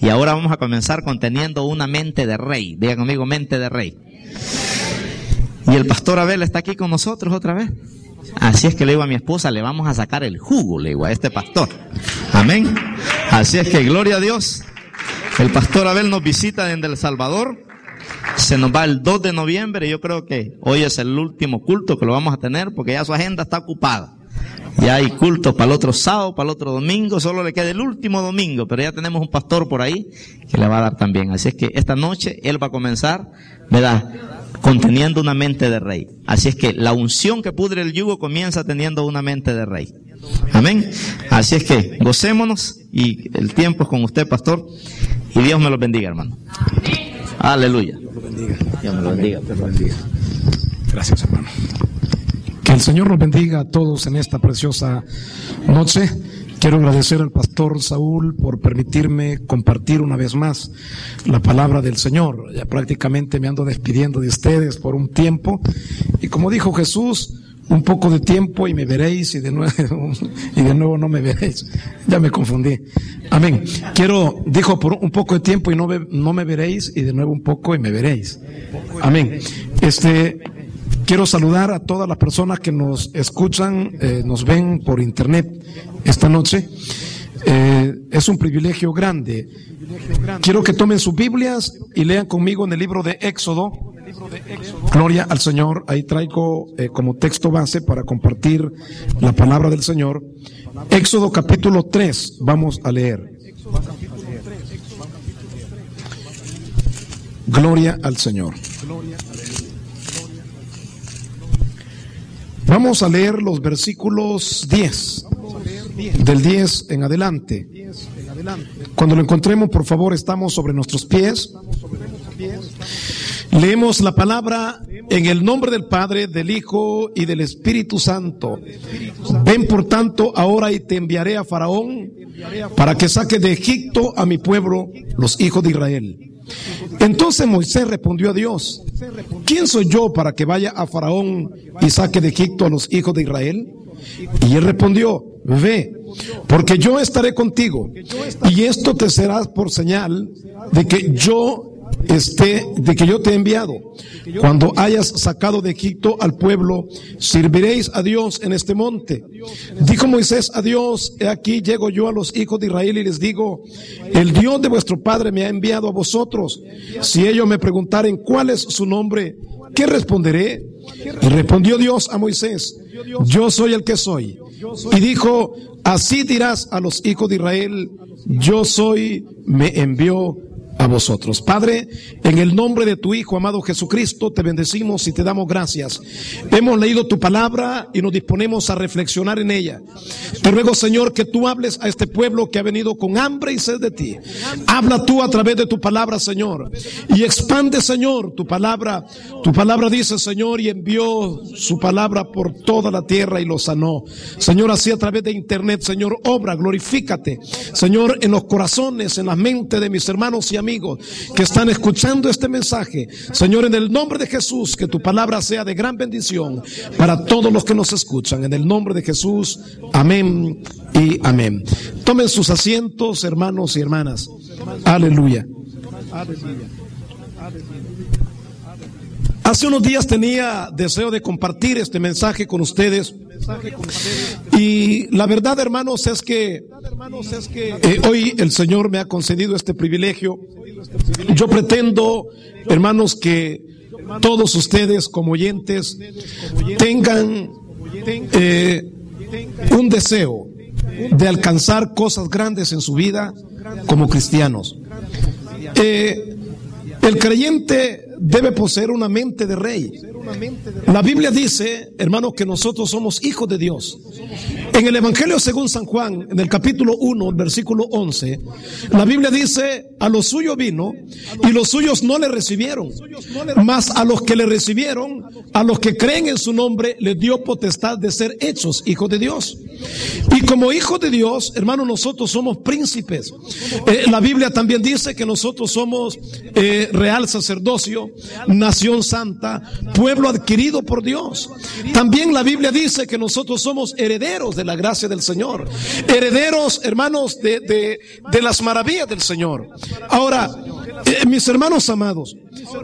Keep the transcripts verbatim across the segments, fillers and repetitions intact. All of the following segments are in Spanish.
Y ahora vamos a comenzar con teniendo una mente de rey. Diga conmigo, mente de rey. Y el pastor Abel está aquí con nosotros otra vez. Así es que le digo a mi esposa, le vamos a sacar el jugo, le digo a este pastor. Amén. Así es que gloria a Dios. El pastor Abel nos visita desde El Salvador. Se nos va el dos de noviembre. Yo creo que hoy es el último culto que lo vamos a tener porque ya su agenda está ocupada. Ya hay culto para el otro sábado, para el otro domingo. Solo le queda el último domingo, pero ya tenemos un pastor por ahí que le va a dar también. Así es que esta noche él va a comenzar, ¿verdad?, conteniendo una mente de rey. Así es que la unción que pudre el yugo comienza teniendo una mente de rey. Amén. Así es que gocémonos y el tiempo es con usted, pastor, y Dios me lo bendiga, hermano. Aleluya. Dios lo bendiga. Dios me lo bendiga. Dios lo bendiga. Gracias, hermano. Que el Señor nos bendiga a todos en esta preciosa noche. Quiero agradecer al pastor Saúl por permitirme compartir una vez más la palabra del Señor. Ya prácticamente me ando despidiendo de ustedes por un tiempo. Y como dijo Jesús, un poco de tiempo y me veréis, y de nuevo, y de nuevo no me veréis. Ya me confundí. Amén. Quiero, dijo por un poco de tiempo y no, ve, no me veréis, y de nuevo un poco y me veréis. Amén. Este, quiero saludar a todas las personas que nos escuchan, eh, nos ven por internet esta noche. Eh, es un privilegio grande. Quiero que tomen sus Biblias y lean conmigo en el libro de Éxodo. Gloria al Señor. Ahí traigo eh, como texto base para compartir la palabra del Señor. Éxodo capítulo tres, vamos a leer. Gloria al Señor. Vamos a leer los versículos diez, del diez en adelante. Cuando lo encontremos, por favor, estamos sobre nuestros pies. Leemos la palabra en el nombre del Padre, del Hijo y del Espíritu Santo. Ven por tanto ahora y te enviaré a Faraón para que saque de Egipto a mi pueblo, los hijos de Israel. Entonces Moisés respondió a Dios: ¿quién soy yo para que vaya a Faraón y saque de Egipto a los hijos de Israel? Y él respondió: ve, porque yo estaré contigo, y esto te será por señal de que yo esté, de que yo te he enviado. Cuando hayas sacado de Egipto al pueblo, serviréis a Dios en este monte. Dijo Moisés a Dios: he aquí llego yo a los hijos de Israel y les digo: el Dios de vuestro padre me ha enviado a vosotros. Si ellos me preguntaren cuál es su nombre, ¿qué responderé? Y respondió Dios a Moisés: yo soy el que soy. Y dijo: así dirás a los hijos de Israel: yo soy, me envió a vosotros. Padre, en el nombre de tu Hijo amado Jesucristo, te bendecimos y te damos gracias. Hemos leído tu palabra y nos disponemos a reflexionar en ella. Te ruego, Señor, que tú hables a este pueblo que ha venido con hambre y sed de ti. Habla tú a través de tu palabra, Señor, y expande, Señor, tu palabra. Tu palabra dice, Señor, y envió su palabra por toda la tierra y lo sanó. Señor, así a través de internet, Señor, obra, glorifícate, Señor, en los corazones, en la mente de mis hermanos y amigos amigos que están escuchando este mensaje. Señor, en el nombre de Jesús, que tu palabra sea de gran bendición para todos los que nos escuchan. En el nombre de Jesús, amén y amén. Tomen sus asientos, hermanos y hermanas. Aleluya. Hace unos días tenía deseo de compartir este mensaje con ustedes. Y la verdad, hermanos, es que eh, hoy el Señor me ha concedido este privilegio. Yo pretendo, hermanos, que todos ustedes como oyentes tengan eh, un deseo de alcanzar cosas grandes en su vida como cristianos. Eh, el creyente debe poseer una mente de rey. La Biblia dice, hermanos, que nosotros somos hijos de Dios. En el Evangelio según San Juan, en el capítulo uno, versículo once, la Biblia dice: a los suyos vino y los suyos no le recibieron, mas a los que le recibieron, a los que creen en su nombre, les dio potestad de ser hechos hijos de Dios. Y como hijos de Dios, hermanos, nosotros somos príncipes. Eh, la Biblia también dice que nosotros somos eh, real sacerdocio, nación santa, pueblo adquirido por Dios. También la Biblia dice que nosotros somos herederos del de la gracia del Señor, herederos, hermanos, de, de, de las maravillas del Señor. Ahora, eh, mis hermanos amados,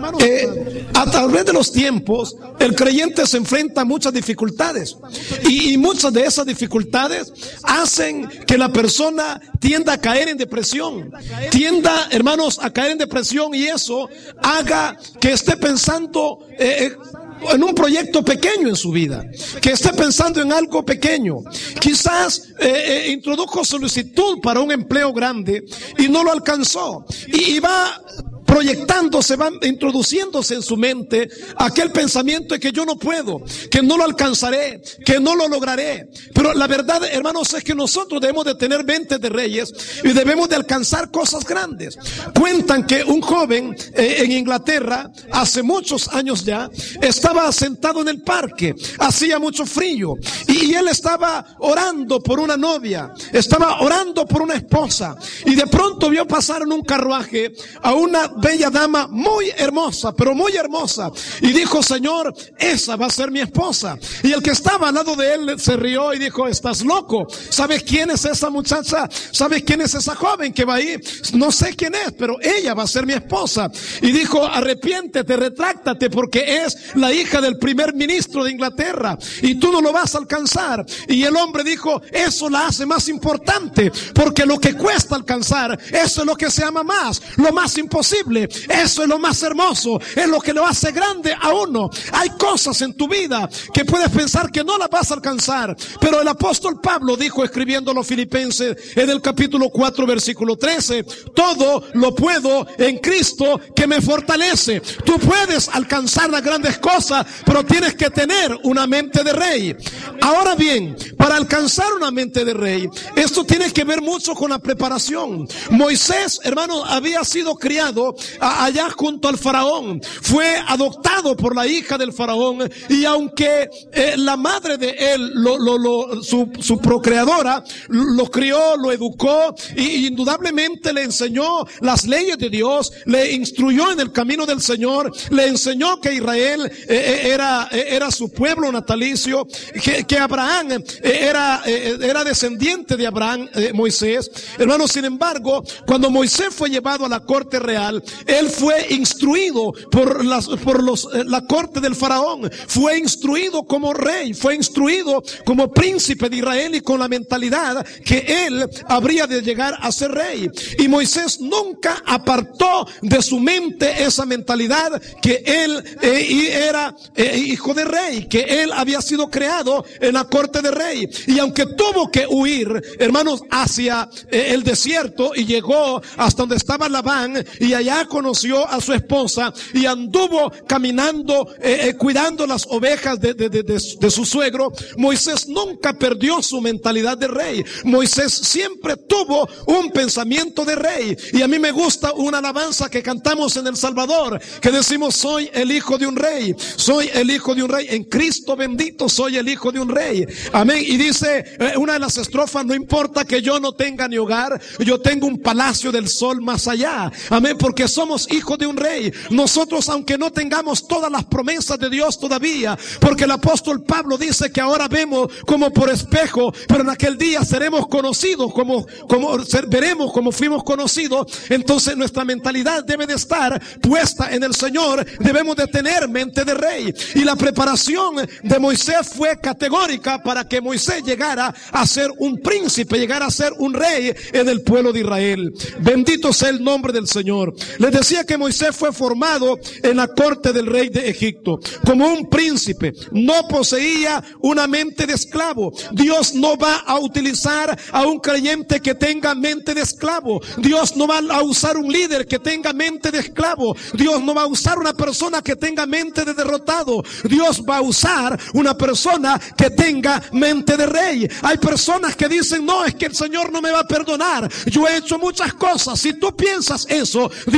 eh, a través de los tiempos, el creyente se enfrenta a muchas dificultades, y, y muchas de esas dificultades hacen que la persona tienda a caer en depresión, tienda, hermanos, a caer en depresión, y eso haga que esté pensando eh, en un proyecto pequeño en su vida, que esté pensando en algo pequeño. Quizás eh, eh, introdujo solicitud para un empleo grande y no lo alcanzó, y, y va proyectándose, va introduciéndose en su mente aquel pensamiento de que yo no puedo, que no lo alcanzaré, que no lo lograré. Pero la verdad, hermanos, es que nosotros debemos de tener mente de reyes y debemos de alcanzar cosas grandes. Cuentan que un joven eh, en Inglaterra, hace muchos años ya, estaba sentado en el parque, hacía mucho frío, y, y él estaba orando por una novia, estaba orando por una esposa, y de pronto vio pasar en un carruaje a una bella dama muy hermosa, pero muy hermosa, y dijo: Señor, esa va a ser mi esposa. Y el que estaba al lado de él se rió y dijo: estás loco, ¿sabes quién es esa muchacha? ¿Sabes quién es esa joven que va ahí? No sé quién es, pero ella va a ser mi esposa. Y dijo: arrepiéntete, retráctate, porque es la hija del primer ministro de Inglaterra y tú no lo vas a alcanzar. Y el hombre dijo: eso la hace más importante, porque lo que cuesta alcanzar, eso es lo que se ama más, lo más imposible. Eso es lo más hermoso, es lo que lo hace grande a uno. Hay cosas en tu vida que puedes pensar que no las vas a alcanzar, pero el apóstol Pablo dijo, escribiendo a los Filipenses en el capítulo cuatro versículo trece: todo lo puedo en Cristo que me fortalece. Tú puedes alcanzar las grandes cosas, pero tienes que tener una mente de rey. Ahora bien, para alcanzar una mente de rey, esto tiene que ver mucho con la preparación. Moisés, hermano, había sido criado allá junto al faraón, fue adoptado por la hija del faraón, y aunque eh, la madre de él, lo, lo, lo, su, su procreadora, lo crió, lo educó, y indudablemente le enseñó las leyes de Dios, le instruyó en el camino del Señor, le enseñó que Israel eh, era, era su pueblo natalicio, que, que Abraham eh, era, eh, era descendiente de Abraham, eh, Moisés. Hermanos, sin embargo, cuando Moisés fue llevado a la corte real, él fue instruido por, las, por los, la corte del faraón, fue instruido como rey, fue instruido como príncipe de Israel, y con la mentalidad que él habría de llegar a ser rey. Y Moisés nunca apartó de su mente esa mentalidad que él eh, era eh, hijo de rey, que él había sido creado en la corte de rey. Y aunque tuvo que huir, hermanos, hacia eh, el desierto, y llegó hasta donde estaba Labán, y allá conoció a su esposa, y anduvo caminando, eh, eh, cuidando las ovejas de, de, de, de, de su suegro, Moisés nunca perdió su mentalidad de rey. Moisés siempre tuvo un pensamiento de rey. Y a mí me gusta una alabanza que cantamos en El Salvador, que decimos: soy el hijo de un rey, soy el hijo de un rey, en Cristo bendito soy el hijo de un rey. Amén. Y dice eh, una de las estrofas: no importa que yo no tenga ni hogar, yo tengo un palacio del sol más allá. Amén, porque somos hijos de un rey. Nosotros, aunque no tengamos todas las promesas de Dios todavía, porque el apóstol Pablo dice que ahora vemos como por espejo, pero en aquel día seremos conocidos como, como ser, veremos como fuimos conocidos. Entonces nuestra mentalidad debe de estar puesta en el Señor, debemos de tener mente de rey. Y la preparación de Moisés fue categórica para que Moisés llegara a ser un príncipe, llegara a ser un rey en el pueblo de Israel. Bendito sea el nombre del Señor. Les decía que Moisés fue formado en la corte del rey de Egipto como un príncipe. No poseía una mente de esclavo. Dios no va a utilizar a un creyente que tenga mente de esclavo. Dios no va a usar un líder que tenga mente de esclavo. Dios no va a usar una persona que tenga mente de derrotado. Dios va a usar una persona que tenga mente de rey. Hay personas que dicen: no, es que el Señor no me va a perdonar, yo he hecho muchas cosas. Si tú piensas eso, Dios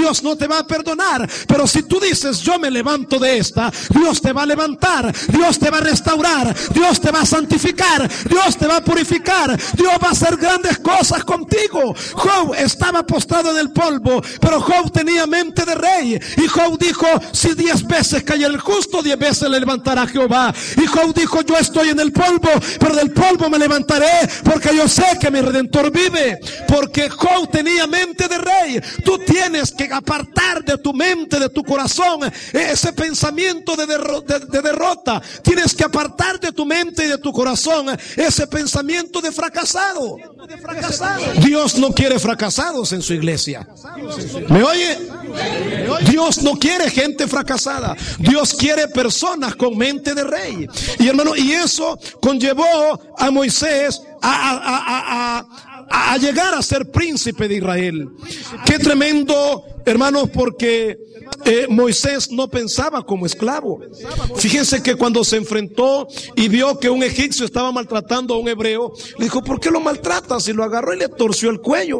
Dios no te va a perdonar. Pero si tú dices, yo me levanto de esta, Dios te va a levantar, Dios te va a restaurar, Dios te va a santificar, Dios te va a purificar, Dios va a hacer grandes cosas contigo. Job estaba postrado en el polvo, pero Job tenía mente de rey. Y Job dijo, si diez veces cayera el justo, diez veces le levantará Jehová. Y Job dijo, yo estoy en el polvo, pero del polvo me levantaré, porque yo sé que mi Redentor vive. Porque Job tenía mente de rey. Tú tienes que apartar de tu mente, de tu corazón, ese pensamiento de, derro de, de derrota. Tienes que apartar de tu mente y de tu corazón ese pensamiento de fracasado. Dios no quiere fracasados en su iglesia. ¿Me oye? Dios no quiere gente fracasada. Dios quiere personas con mente de rey. Y hermano, y eso conllevó a Moisés a, a, a, a, a llegar a ser príncipe de Israel. Qué tremendo, hermanos, porque eh, Moisés no pensaba como esclavo. Fíjense que cuando se enfrentó y vio que un egipcio estaba maltratando a un hebreo, le dijo, ¿por qué lo maltratas? Y lo agarró y le torció el cuello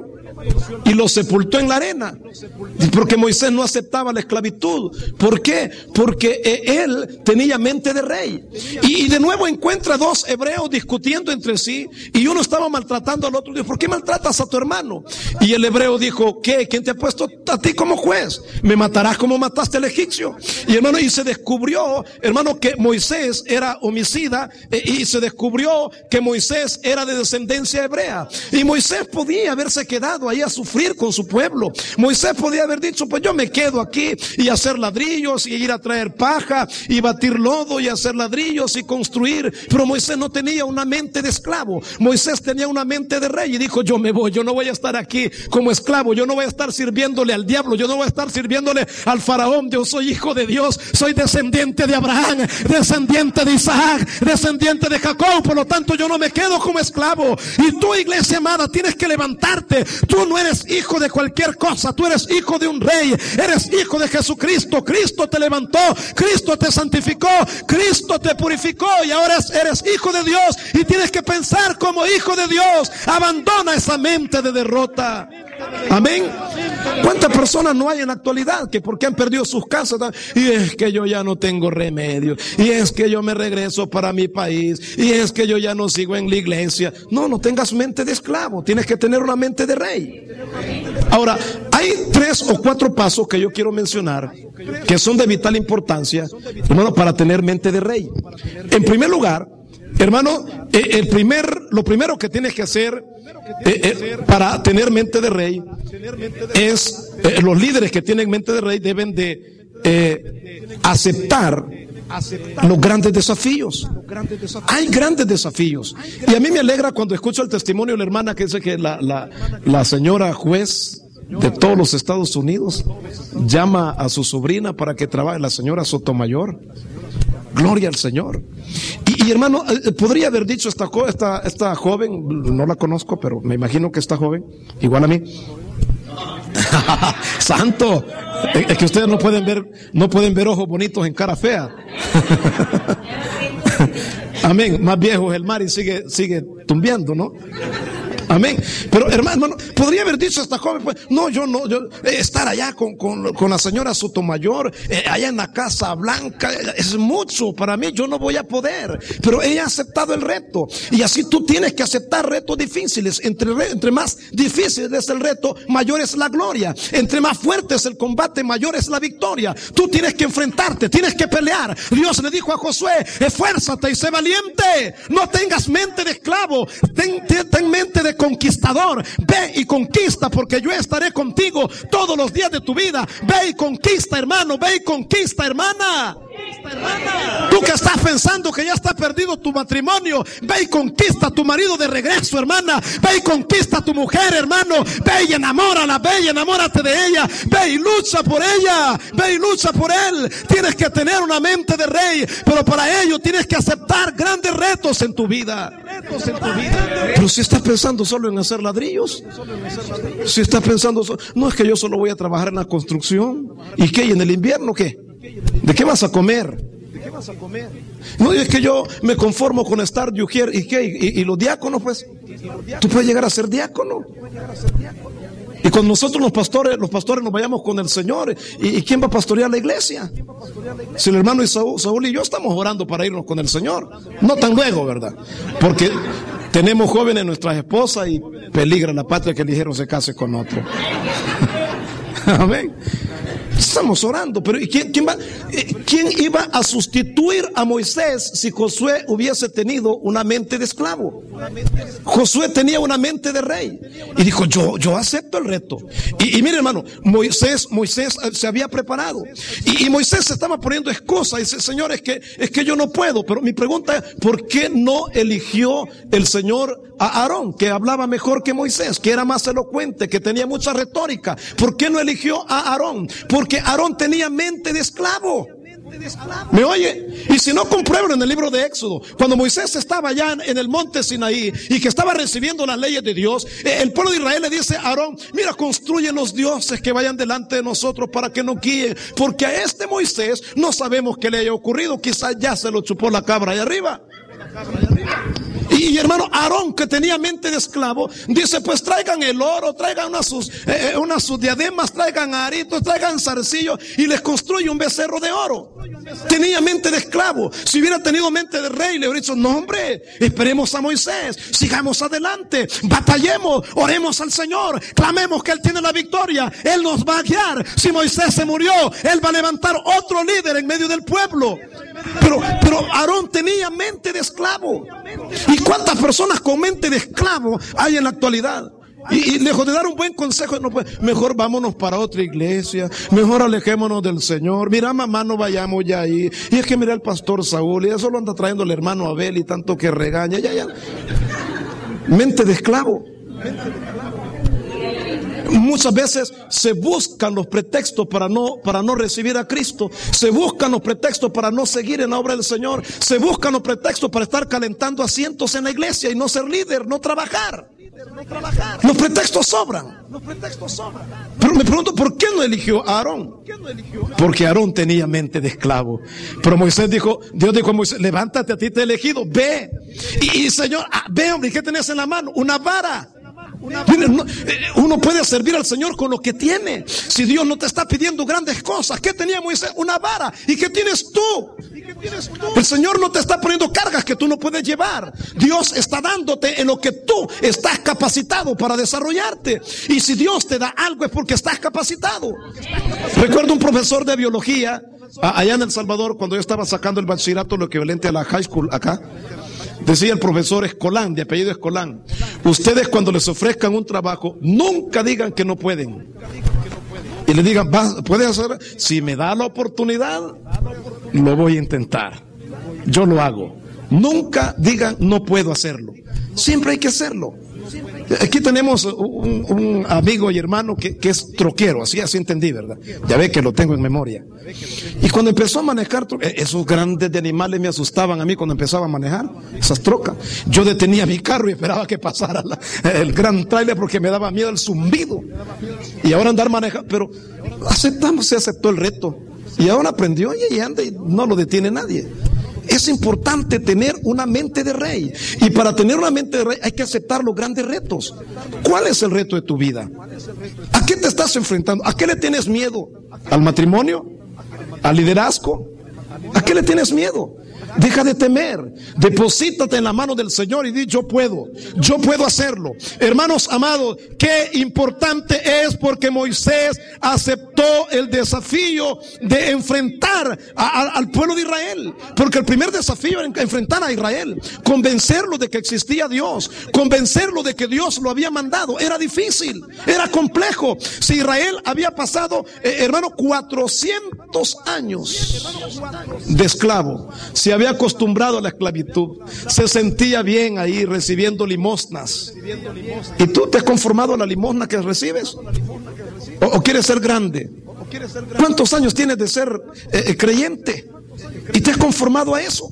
y lo sepultó en la arena. Porque Moisés no aceptaba la esclavitud. ¿Por qué? Porque él tenía mente de rey. Y, y de nuevo encuentra dos hebreos discutiendo entre sí, y uno estaba maltratando al otro. Dijo, ¿por qué maltratas a tu hermano? Y el hebreo dijo, ¿qué? ¿Quién te ha puesto a ti como juez? ¿Me matarás como mataste al egipcio? Y hermano, y se descubrió, hermano, que Moisés era homicida, e, y se descubrió que Moisés era de descendencia hebrea. Y Moisés podía haberse quedado ahí a sufrir con su pueblo. Moisés podía haber dicho, pues yo me quedo aquí y hacer ladrillos y ir a traer paja y batir lodo y hacer ladrillos y construir. Pero Moisés no tenía una mente de esclavo. Moisés tenía una mente de rey y dijo, yo me voy, yo no voy a estar aquí como esclavo, yo no voy a estar sirviéndole al diablo, yo no voy a estar sirviéndole al faraón. Yo soy hijo de Dios, soy descendiente de Abraham, descendiente de Isaac, descendiente de Jacob, por lo tanto yo no me quedo como esclavo. Y tú, iglesia amada, tienes que levantarte. Tú no eres hijo de cualquier cosa, tú eres hijo de un rey, eres hijo de Jesucristo. Cristo te levantó, Cristo te santificó, Cristo te purificó y ahora eres hijo de Dios y tienes que pensar como hijo de Dios. Abandona esa mente de derrota. Amén. ¿Cuántas personas no hay en la actualidad que porque han perdido sus casas y es que yo ya no tengo remedio, y es que yo me regreso para mi país, y es que yo ya no sigo en la iglesia? No, no tengas mente de esclavo, tienes que tener una mente de rey. Ahora, hay tres o cuatro pasos que yo quiero mencionar que son de vital importancia, hermano, para tener mente de rey. En primer lugar, hermano, eh, el primer, lo primero que tienes que hacer eh, eh, para tener mente de rey es, eh, los líderes que tienen mente de rey deben de eh, aceptar los grandes desafíos. Hay grandes desafíos. Y a mí me alegra cuando escucho el testimonio de la hermana que dice que la, la, la señora juez de todos los Estados Unidos llama a su sobrina para que trabaje, la señora Sotomayor. Gloria al Señor. Y, y hermano, podría haber dicho esta, esta, esta joven, no la conozco, pero me imagino que esta joven, igual a mí. Santo, es que ustedes no pueden ver, no pueden ver ojos bonitos en cara fea. Amén. Más viejo es el mar y sigue, sigue tumbiendo, ¿no? Amén. Pero hermano, podría haber dicho esta joven, pues, no, yo no, yo, eh, estar allá con, con, con la señora Sotomayor, eh, allá en la Casa Blanca, es mucho para mí, yo no voy a poder. Pero ella ha aceptado el reto. Y así tú tienes que aceptar retos difíciles. Entre, entre más difícil es el reto, mayor es la gloria. Entre más fuerte es el combate, mayor es la victoria. Tú tienes que enfrentarte, tienes que pelear. Dios le dijo a Josué, esfuérzate y sé valiente. No tengas mente de esclavo, ten, ten, ten mente de conquistador. Ve y conquista, porque yo estaré contigo todos los días de tu vida. Ve y conquista, hermano, ve y conquista, hermana. Tú que estás pensando que ya está perdido tu matrimonio, ve y conquista a tu marido de regreso, hermana. Ve y conquista a tu mujer, hermano. Ve y enamórala, ve y enamórate de ella. Ve y lucha por ella, ve y lucha por él. Tienes que tener una mente de rey, pero para ello tienes que aceptar grandes retos en tu vida. Pero si estás pensando solo en hacer ladrillos, si estás pensando solo, no, es que yo solo voy a trabajar en la construcción. ¿Y qué? ¿Y en el invierno qué? ¿De qué vas a comer? No, es que yo me conformo con estar yujier. ¿Y qué? ¿Y, y los diáconos, pues? Tú puedes llegar a ser diácono. ¿Y cuando nosotros los pastores, los pastores nos vayamos con el Señor, ¿y, y quién va a pastorear la iglesia? Si el hermano Saúl, Saúl y yo estamos orando para irnos con el Señor. No tan luego, ¿verdad? Porque tenemos jóvenes nuestras esposas y peligra la patria que eligieron se case con otro. Amén. Estamos orando, pero ¿y quién, quién, va, quién iba a sustituir a Moisés si Josué hubiese tenido una mente de esclavo? Josué tenía una mente de rey y dijo, yo, yo acepto el reto. Y, y mire, hermano, Moisés, Moisés se había preparado y, y Moisés se estaba poniendo excusa y dice, Señor, es que, es que yo no puedo. Pero mi pregunta es, ¿por qué no eligió el Señor a Aarón, que hablaba mejor que Moisés, que era más elocuente, que tenía mucha retórica? ¿Por qué no eligió a Aarón? Porque Aarón tenía mente de esclavo. ¿Me oye? Y si no, comprueben en el libro de Éxodo, cuando Moisés estaba allá en el monte Sinaí y que estaba recibiendo las leyes de Dios, el pueblo de Israel le dice a Aarón, mira, construye los dioses que vayan delante de nosotros para que nos guíen, porque a este Moisés no sabemos qué le haya ocurrido, quizás ya se lo chupó la cabra allá arriba. Y, y hermano, Aarón, que tenía mente de esclavo, dice, pues traigan el oro, traigan unas sus, eh, unas sus diademas, traigan aritos, traigan zarcillos, y les construye un becerro de oro. Tenía mente de esclavo. Si hubiera tenido mente de rey, le hubiera dicho, no hombre, esperemos a Moisés, sigamos adelante, batallemos, oremos al Señor, clamemos que Él tiene la victoria, Él nos va a guiar. Si Moisés se murió, Él va a levantar otro líder en medio del pueblo. Pero, pero Aarón tenía mente de esclavo. ¿Y cuántas personas con mente de esclavo hay en la actualidad? Y, y lejos de dar un buen consejo, no, pues, mejor vámonos para otra iglesia, mejor alejémonos del Señor. Mira, mamá, no vayamos ya ahí. Y es que mira el pastor Saúl, y eso lo anda trayendo el hermano Abel y tanto que regaña. Ya, ya. Mente de esclavo. Muchas veces se buscan los pretextos para no, para no recibir a Cristo. Se buscan los pretextos para no seguir en la obra del Señor. Se buscan los pretextos para estar calentando asientos en la iglesia y no ser líder, no trabajar. Los pretextos sobran. Pero me pregunto, ¿por qué no eligió a Aarón? Porque Aarón tenía mente de esclavo. Pero Moisés dijo, Dios dijo a Moisés, levántate, a ti te he elegido, ve. Y, y Señor, ah, ve, hombre, ¿qué tenés en la mano? Una vara. Uno puede servir al Señor con lo que tiene. Si Dios no te está pidiendo grandes cosas, ¿qué tenía Moisés? Una vara. ¿Y qué tienes tú? El Señor no te está poniendo cargas que tú no puedes llevar. Dios está dándote en lo que tú estás capacitado para desarrollarte. Y si Dios te da algo es porque estás capacitado. Recuerdo un profesor de biología allá en El Salvador, cuando yo estaba sacando el bachillerato, lo equivalente a la high school acá. Decía el profesor Escolán, de apellido Escolán, ustedes cuando les ofrezcan un trabajo, nunca digan que no pueden. Y le digan, ¿puede hacer? Si me da la oportunidad, lo voy a intentar. Yo lo hago. Nunca digan, no puedo hacerlo. Siempre hay que hacerlo. Aquí tenemos un, un amigo y hermano que, que es troquero, así así entendí, ¿verdad? Ya ve que lo tengo en memoria. Y cuando empezó a manejar, esos grandes de animales me asustaban a mí cuando empezaba a manejar, esas trocas. Yo detenía mi carro y esperaba que pasara la, el gran trailer porque me daba miedo el zumbido. Y ahora andar manejando, pero aceptamos, se aceptó el reto. Y ahora aprendió y anda y no lo detiene nadie. Es importante tener una mente de rey. Y para tener una mente de rey hay que aceptar los grandes retos. ¿Cuál es el reto de tu vida? ¿A qué te estás enfrentando? ¿A qué le tienes miedo? ¿Al matrimonio? ¿Al liderazgo? ¿A qué le tienes miedo? Deja de temer, deposítate en la mano del Señor y di, yo puedo, yo puedo hacerlo. Hermanos amados, qué importante es porque Moisés aceptó el desafío de enfrentar a, a, al pueblo de Israel. Porque el primer desafío era enfrentar a Israel, convencerlo de que existía Dios, convencerlo de que Dios lo había mandado. Era difícil, era complejo. Si Israel había pasado, eh, hermano, cuatrocientos años de esclavo, se había acostumbrado a la esclavitud, se sentía bien ahí recibiendo limosnas. ¿Y tú te has conformado a la limosna que recibes? ¿O, o quieres ser grande? ¿Cuántos años tienes de ser eh, creyente? ¿Y te has conformado a eso?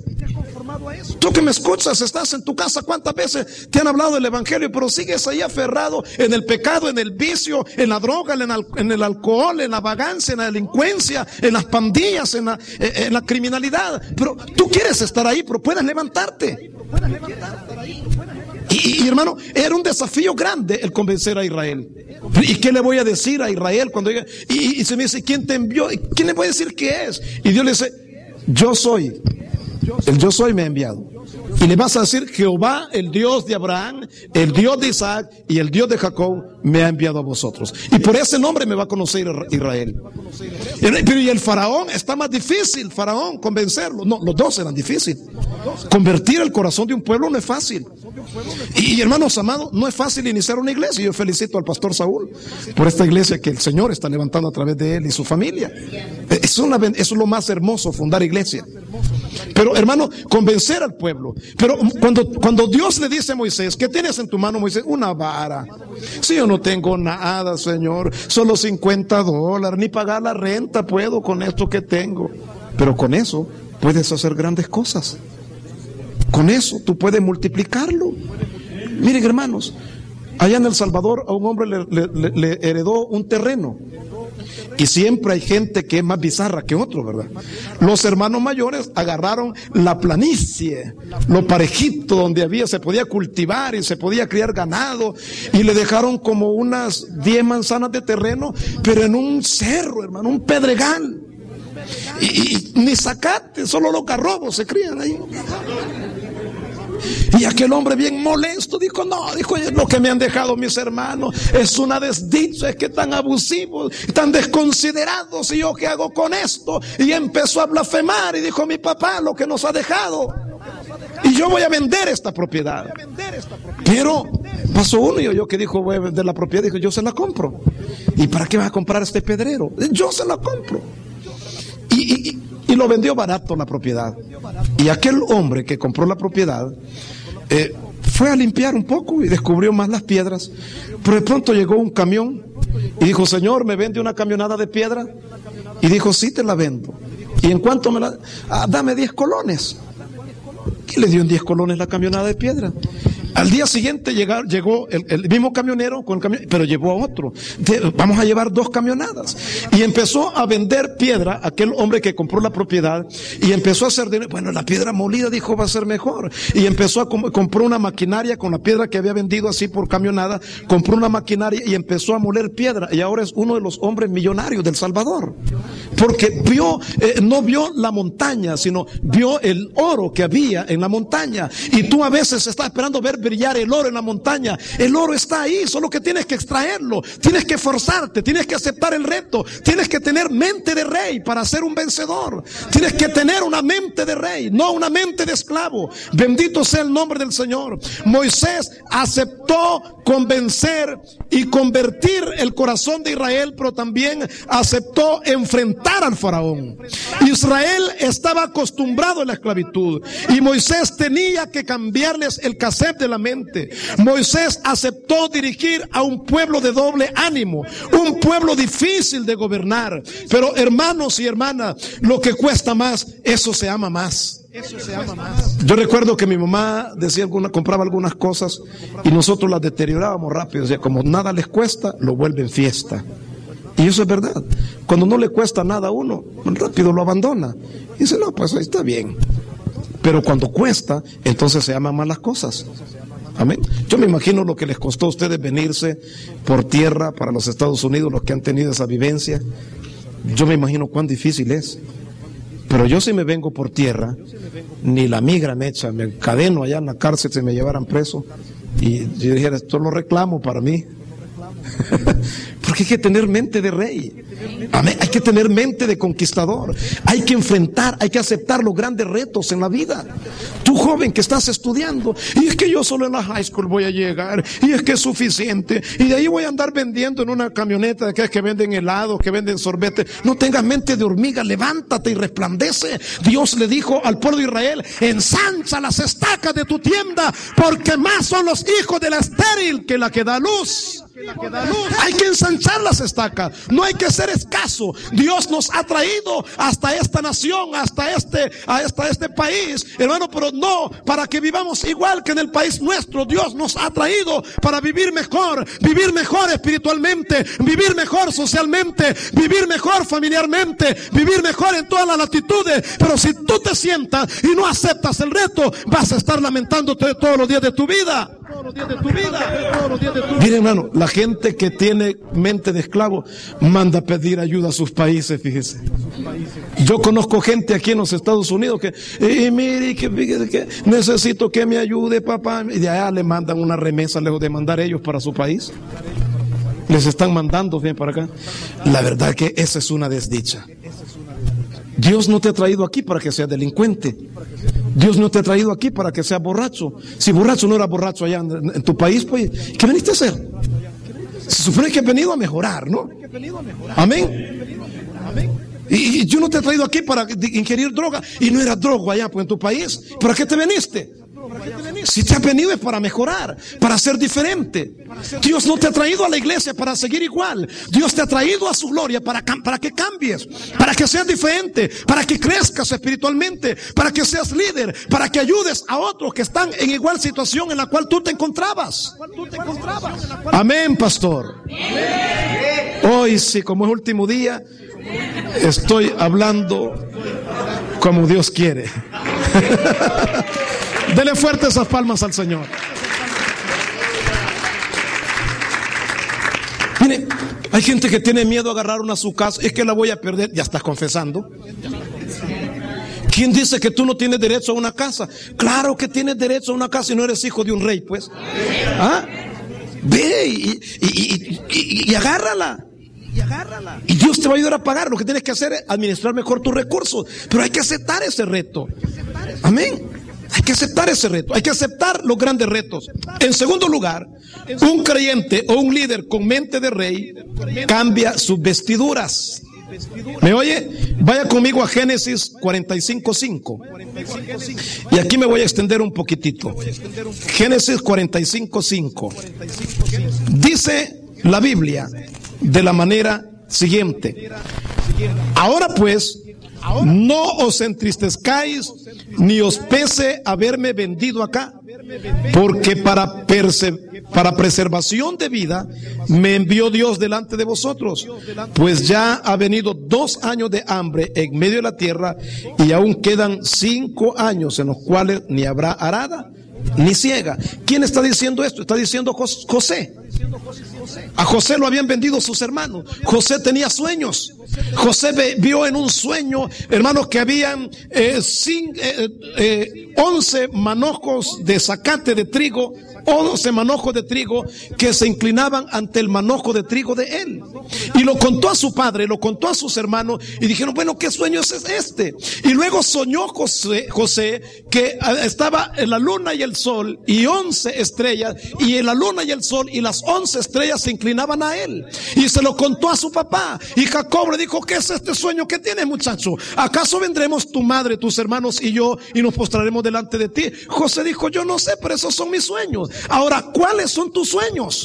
Tú que me escuchas, estás en tu casa, ¿cuántas veces te han hablado del evangelio, pero sigues ahí aferrado en el pecado, en el vicio, en la droga, en el, en el alcohol, en la vagancia, en la delincuencia, en las pandillas, en la, en la criminalidad? Pero tú quieres estar ahí, pero puedes levantarte. Y, Y, y hermano, era un desafío grande el convencer a Israel. ¿Y qué le voy a decir a Israel cuando diga? Y, y se me dice, ¿quién te envió? ¿Quién le voy a decir qué es? Y Dios le dice, yo soy. El yo soy me ha enviado. Y le vas a decir, Jehová, el Dios de Abraham, el Dios de Isaac y el Dios de Jacob me ha enviado a vosotros. Y por ese nombre me va a conocer Israel. Pero y el faraón está más difícil, faraón, convencerlo. No, los dos eran difíciles. Convertir el corazón de un pueblo no es fácil. Y, y hermanos amados, no es fácil iniciar una iglesia. Yo felicito al pastor Saúl por esta iglesia que el Señor está levantando a través de él y su familia. Es una, eso es lo más hermoso, fundar iglesia. Pero hermano, convencer al pueblo. Pero cuando, cuando Dios le dice a Moisés, ¿qué tienes en tu mano, Moisés? Una vara. Si yo no tengo nada, Señor, solo cincuenta dólares, ni pagar la renta puedo con esto que tengo. Pero con eso puedes hacer grandes cosas. Con eso tú puedes multiplicarlo. Miren, hermanos, allá en El Salvador a un hombre le, le, le heredó un terreno. Y siempre hay gente que es más bizarra que otro, ¿verdad? Los hermanos mayores agarraron la planicie, lo parejito donde había, se podía cultivar y se podía criar ganado, y le dejaron como unas diez manzanas de terreno, pero en un cerro, hermano, un pedregal. Y, y, y ni zacate, solo los garrobos se crían ahí. Y aquel hombre bien molesto dijo, no, dijo, lo que me han dejado mis hermanos es una desdicha, es que tan abusivos, tan desconsiderados, y yo qué hago con esto. Y empezó a blasfemar y dijo, mi papá lo que nos ha dejado, y yo voy a vender esta propiedad. Pero pasó uno y yo que dijo, voy a vender la propiedad, dijo, yo se la compro. ¿Y para qué vas a comprar este pedrero? Yo se la compro. Y, y, y lo vendió barato la propiedad. Y aquel hombre que compró la propiedad eh, fue a limpiar un poco y descubrió más las piedras. Pero de pronto llegó un camión y dijo, Señor, ¿me vende una camionada de piedra? Y dijo, sí, te la vendo. ¿Y en cuánto me la? Ah, dame diez colones. Y le dio en diez colones la camionada de piedra. Al día siguiente llegar, llegó el, el mismo camionero, con el camión, pero llevó a otro. De, vamos a llevar dos camionadas. Y empezó a vender piedra, aquel hombre que compró la propiedad, y empezó a hacer dinero. Bueno, la piedra molida, dijo, va a ser mejor. Y empezó a com compró una maquinaria con la piedra que había vendido así por camionada, compró una maquinaria y empezó a moler piedra. Y ahora es uno de los hombres millonarios del Salvador. Porque vio, eh, no vio la montaña, sino vio el oro que había en la montaña. Y tú a veces estás esperando ver brillar el oro en la montaña. El oro está ahí, solo que tienes que extraerlo, tienes que esforzarte, tienes que aceptar el reto, tienes que tener mente de rey para ser un vencedor. Tienes que tener una mente de rey, no una mente de esclavo. Bendito sea el nombre del Señor. Moisés aceptó convencer y convertir el corazón de Israel, pero también aceptó enfrentar al faraón. Israel estaba acostumbrado a la esclavitud y Moisés tenía que cambiarles el cassette de la mente. Moisés aceptó dirigir a un pueblo de doble ánimo, un pueblo difícil de gobernar. Pero hermanos y hermanas, lo que cuesta más, eso se ama más. Eso se ama más. Yo recuerdo que mi mamá decía alguna, compraba algunas cosas y nosotros las deteriorábamos rápido. O sea, como nada les cuesta, lo vuelven fiesta. Y eso es verdad. Cuando no le cuesta nada a uno, rápido lo abandona. Y dice, no, pues ahí está bien. Pero cuando cuesta, entonces se aman más las cosas. Amén. Yo me imagino lo que les costó a ustedes venirse por tierra para los Estados Unidos, los que han tenido esa vivencia. Yo me imagino cuán difícil es. Pero yo si me vengo por tierra, ni la migra me echa, me encadeno allá en la cárcel si me llevaran preso. Y yo dijera, esto lo reclamo para mí. Porque hay que tener mente de rey. Amén. Hay que tener mente de conquistador. Hay que enfrentar, hay que aceptar los grandes retos en la vida. Tú joven que estás estudiando, y es que yo solo en la high school voy a llegar, y es que es suficiente, y de ahí voy a andar vendiendo en una camioneta de que, que venden helados, que venden sorbete. No tengas mente de hormiga, levántate y resplandece. Dios le dijo al pueblo de Israel, ensancha las estacas de tu tienda, porque más son los hijos de la estéril que la que da luz. Hay que ensanchar las estacas, no hay que ser escaso. Dios nos ha traído hasta esta nación, hasta este, hasta este país, hermano, pero no para que vivamos igual que en el país nuestro. Dios nos ha traído para vivir mejor, vivir mejor espiritualmente, vivir mejor socialmente, vivir mejor familiarmente, vivir mejor en todas las latitudes. Pero si tú te sientas y no aceptas el reto, vas a estar lamentándote todos los días de tu vida. Miren, hermano, la gente que tiene mente de esclavo manda a pedir ayuda a sus países, fíjese. Yo conozco gente aquí en los Estados Unidos que, y mire, que, que necesito que me ayude, papá. Y de allá le mandan una remesa lejos de mandar ellos para su país. Les están mandando bien para acá. La verdad que esa es una desdicha. Dios no te ha traído aquí para que seas delincuente. Dios no te ha traído aquí para que seas borracho. Si borracho no era borracho allá en, en tu país, pues, ¿qué veniste a hacer? Se supone que has venido a mejorar, ¿no? Amén. Y, y yo no te he traído aquí para ingerir droga. Y no era droga allá, pues, en tu país. ¿Para qué te veniste? Si te has venido es para mejorar, para ser diferente. Dios no te ha traído a la iglesia para seguir igual. Dios te ha traído a su gloria para, para que cambies, para que seas diferente, para que crezcas espiritualmente, para que seas líder, para que ayudes a otros que están en igual situación en la cual tú te encontrabas. Amén, pastor. Hoy sí, como es último día, estoy hablando como Dios quiere. Dele fuerte esas palmas al Señor. Mire, hay gente que tiene miedo a agarrar una a su casa. Es que la voy a perder. Ya estás confesando. ¿Quién dice que tú no tienes derecho a una casa? Claro que tienes derecho a una casa y no eres hijo de un rey, pues. ¿Ah? Ve y, y, y, y, y agárrala. Y agárrala. Y Dios te va a ayudar a pagar. Lo que tienes que hacer es administrar mejor tus recursos. Pero hay que aceptar ese reto. Amén. Hay que aceptar ese reto, hay que aceptar los grandes retos. En segundo lugar, un creyente o un líder con mente de rey cambia sus vestiduras. ¿Me oye? Vaya conmigo a Génesis cuarenta y cinco cinco. Y aquí me voy a extender un poquitito. Génesis cuarenta y cinco cinco. Dice la Biblia de la manera siguiente: ahora pues, no os entristezcáis ni os pese haberme vendido acá, porque para, perse, para preservación de vida me envió Dios delante de vosotros, pues ya ha venido dos años de hambre en medio de la tierra, y aún quedan cinco años en los cuales ni habrá arada ni ciega. ¿Quién está diciendo esto? Está diciendo José. A José lo habían vendido sus hermanos. José tenía sueños. José vio en un sueño, hermanos, que habían eh, sin, eh, eh, once manojos de zacate de trigo, once manojos de trigo que se inclinaban ante el manojo de trigo de él. Y lo contó a su padre, lo contó a sus hermanos, y dijeron, bueno, ¿qué sueño es este? Y luego soñó José, José que estaba en la luna y el sol y once estrellas, y en la luna y el sol y las once estrellas se inclinaban a él, y se lo contó a su papá. Y Jacob le dijo, ¿qué es este sueño que tienes, muchacho? ¿Acaso vendremos tu madre, tus hermanos y yo y nos postraremos delante de ti? José dijo, yo no sé, pero esos son mis sueños. Ahora, ¿cuáles son tus sueños?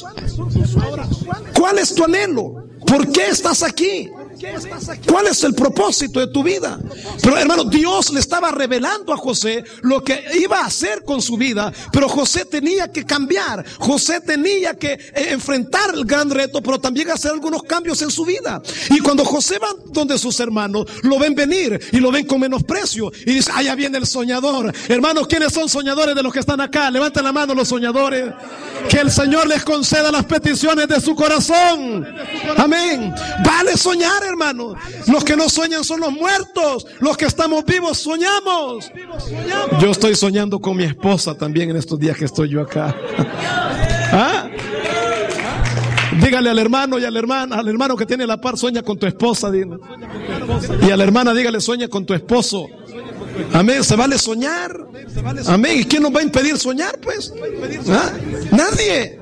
¿Cuál es tu anhelo? ¿Por qué estás aquí? ¿Cuál es el propósito de tu vida? Pero hermano, Dios le estaba revelando a José lo que iba a hacer con su vida, pero José tenía que cambiar. José tenía que eh, enfrentar el gran reto, pero también hacer algunos cambios en su vida. Y cuando José va donde sus hermanos, lo ven venir y lo ven con menosprecio y dice, allá viene el soñador. Hermanos, ¿quiénes son soñadores de los que están acá? Levanten la mano los soñadores. Que el Señor les conceda las peticiones de su corazón. Amén. Vale soñar, hermano. Los que no sueñan son los muertos. Los que estamos vivos soñamos. Yo estoy soñando con mi esposa también en estos días que estoy yo acá. ¿Ah? Dígale al hermano y a la hermana, al hermano que tiene la par, sueña con tu esposa, dile. Y a la hermana, dígale, sueña con tu esposo. Amén, se vale soñar. Amén. ¿Y quién nos va a impedir soñar, pues? ¿Ah? Nadie.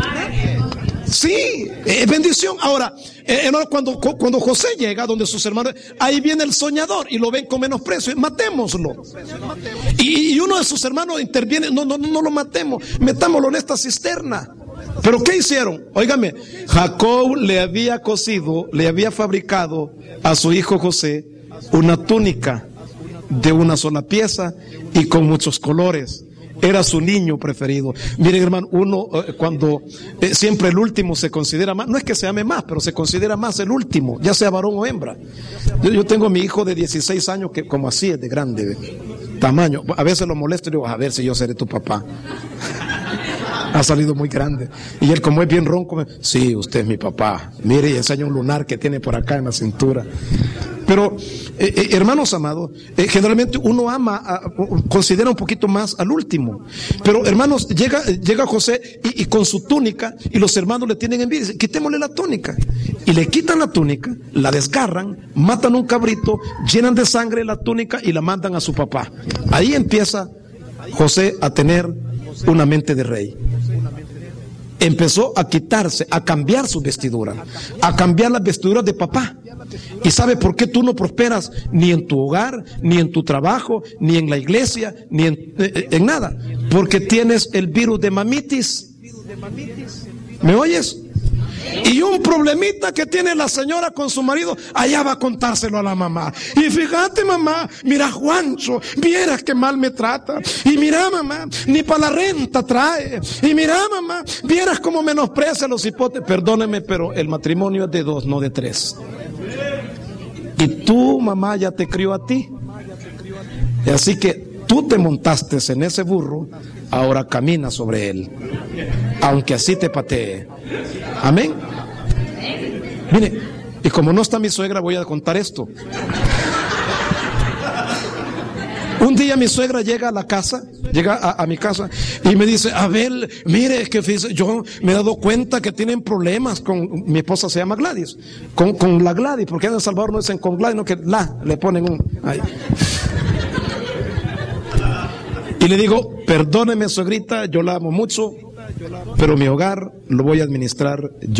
Sí, es bendición. Ahora, eh, cuando, cuando José llega donde sus hermanos, ahí viene el soñador y lo ven con menosprecio. Matémoslo. Y, y uno de sus hermanos interviene. No, no, no lo matemos. Metámoslo en esta cisterna. ¿Pero qué hicieron? Óigame, Jacob le había cosido, le había fabricado a su hijo José una túnica de una sola pieza y con muchos colores. Era su niño preferido. Miren, hermano, uno eh, cuando eh, siempre el último se considera más, no es que se ame más, pero se considera más el último, ya sea varón o hembra. Yo, yo tengo a mi hijo de dieciséis años que como así es de grande, de tamaño. A veces lo molesto y digo, a ver si yo seré tu papá. Ha salido muy grande. Y él, como es bien ronco, me, sí, usted es mi papá. Mire, y enseña un lunar que tiene por acá en la cintura. Pero, eh, eh, hermanos amados, eh, generalmente uno ama, a, considera un poquito más al último. Pero, hermanos, llega, llega José y, y con su túnica, y los hermanos le tienen envidia. Dicen, quitémosle la túnica. Y le quitan la túnica, la desgarran, matan un cabrito, llenan de sangre la túnica y la mandan a su papá. Ahí empieza José a tener una mente de rey. Empezó a quitarse, a cambiar su vestidura, a cambiar las vestiduras de papá. ¿Y sabe por qué tú no prosperas ni en tu hogar, ni en tu trabajo, ni en la iglesia, ni en, en nada? Porque tienes el virus de mamitis. ¿Me oyes? Y un problemita que tiene la señora con su marido, allá va a contárselo a la mamá. Y fíjate, mamá, mira Juancho, vieras que mal me trata. Y mira, mamá, ni para la renta trae. Y mira, mamá, vieras cómo menosprecia a los hipotes. Perdóneme, pero el matrimonio es de dos, no de tres. Y tú, mamá, ya te crió a ti. Y así que tú te montaste en ese burro, ahora camina sobre él, aunque así te patee. Amén. Mire, y como no está mi suegra, voy a contar esto. Un día mi suegra llega a la casa, llega a, a mi casa y me dice, Abel, mire, es que yo me he dado cuenta que tienen problemas con, mi esposa se llama Gladys, con, con la Gladys, porque en El Salvador no dicen con Gladys, no que la, le ponen un, ahí. Y le digo, perdóneme, suegrita, yo la amo mucho, pero mi hogar lo voy a administrar yo.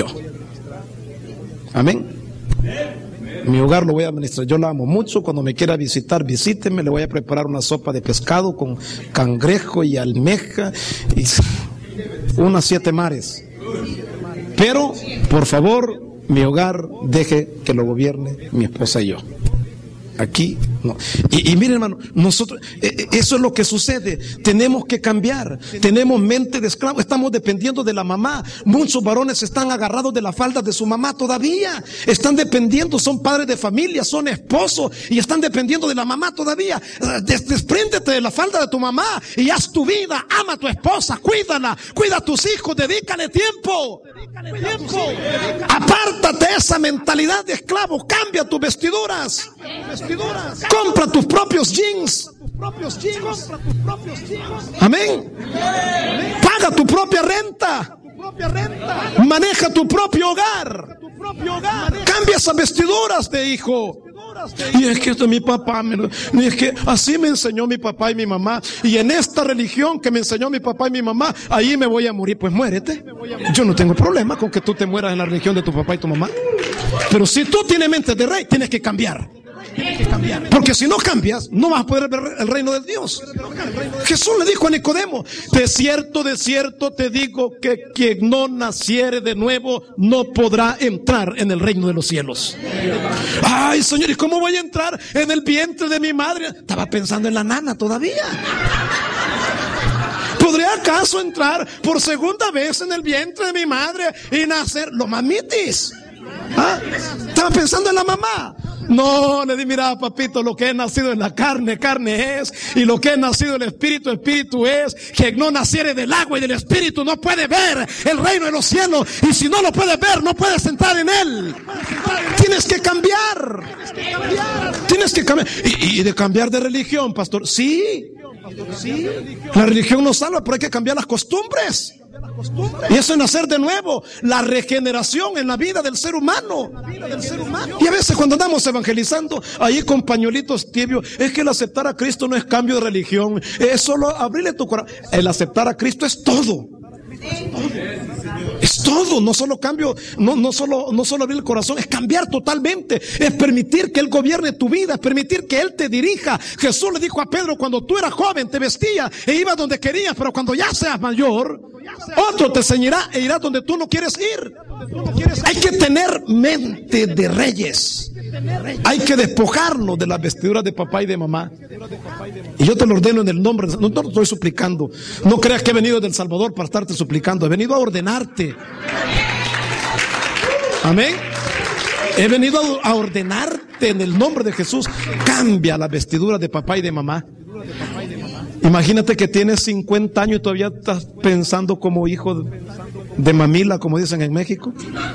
Amén. Mi hogar lo voy a administrar, yo la amo mucho. Cuando me quiera visitar, visíteme. Le voy a preparar una sopa de pescado con cangrejo y almeja y unas siete mares. Pero, por favor, mi hogar deje que lo gobierne mi esposa y yo. Aquí no. Y, y miren, hermano, nosotros, eh, eso es lo que sucede. Tenemos que cambiar. Tenemos mente de esclavo. Estamos dependiendo de la mamá. Muchos varones están agarrados de la falda de su mamá todavía. Están dependiendo, son padres de familia, son esposos y están dependiendo de la mamá todavía. Des, despréndete de la falda de tu mamá y haz tu vida. Ama a tu esposa, cuídala, cuida a tus hijos, dedícale tiempo. Dedícale tiempo. Apártate de esa mentalidad de esclavo. Cambia tus vestiduras. Compra tus propios jeans. Amén. Paga tu propia renta. Maneja tu propio hogar. Cambia esas vestiduras de hijo. Y es que esto es mi papá, y es que así me enseñó mi papá y mi mamá, y en esta religión que me enseñó mi papá y mi mamá, ahí me voy a morir. Pues muérete. Yo no tengo problema con que tú te mueras en la religión de tu papá y tu mamá, pero si tú tienes mente de rey, tienes que cambiar. Porque si no cambias, no vas a poder ver el reino de Dios. Jesús le dijo a Nicodemo, de cierto, de cierto te digo que quien no naciere de nuevo no podrá entrar en el reino de los cielos. Ay, Señor, ¿y cómo voy a entrar en el vientre de mi madre? Estaba pensando en la nana todavía. ¿Podré acaso entrar por segunda vez en el vientre de mi madre y nacer? Lo mamitis. ¿Ah? Estaba pensando en la mamá. No, le di, mira, papito, lo que he nacido en la carne, carne es, y lo que he nacido en el espíritu, espíritu es. Que no naciere del agua y del espíritu no puede ver el reino de los cielos, y si no lo puedes ver, no puedes entrar en él. Tienes que cambiar. Tienes que cambiar. Y, y de cambiar de religión, pastor, sí. La religión nos salva, pero hay que cambiar las costumbres. Y eso es nacer de nuevo, la regeneración en la vida del ser humano. Y a veces cuando andamos evangelizando ahí con pañuelitos tibios, es que el aceptar a Cristo no es cambio de religión, es solo abrirle tu corazón. El aceptar a Cristo es todo. Es todo, no solo cambio, no, no solo, no solo abrir el corazón, es cambiar totalmente, es permitir que Él gobierne tu vida, es permitir que Él te dirija. Jesús le dijo a Pedro, cuando tú eras joven te vestías e ibas donde querías, pero cuando ya seas mayor, otro te ceñirá e irás donde tú no quieres ir. Hay que tener mente de reyes. Hay que despojarnos de las vestiduras de papá y de mamá. Y yo te lo ordeno en el nombre, no te lo estoy suplicando. No creas que he venido del Salvador para estarte suplicando. He venido a ordenarte. Amén. He venido a ordenarte en el nombre de Jesús. Cambia las vestiduras de papá y de mamá. Imagínate que tienes cincuenta años y todavía estás pensando como hijo de mamila, como dicen en México.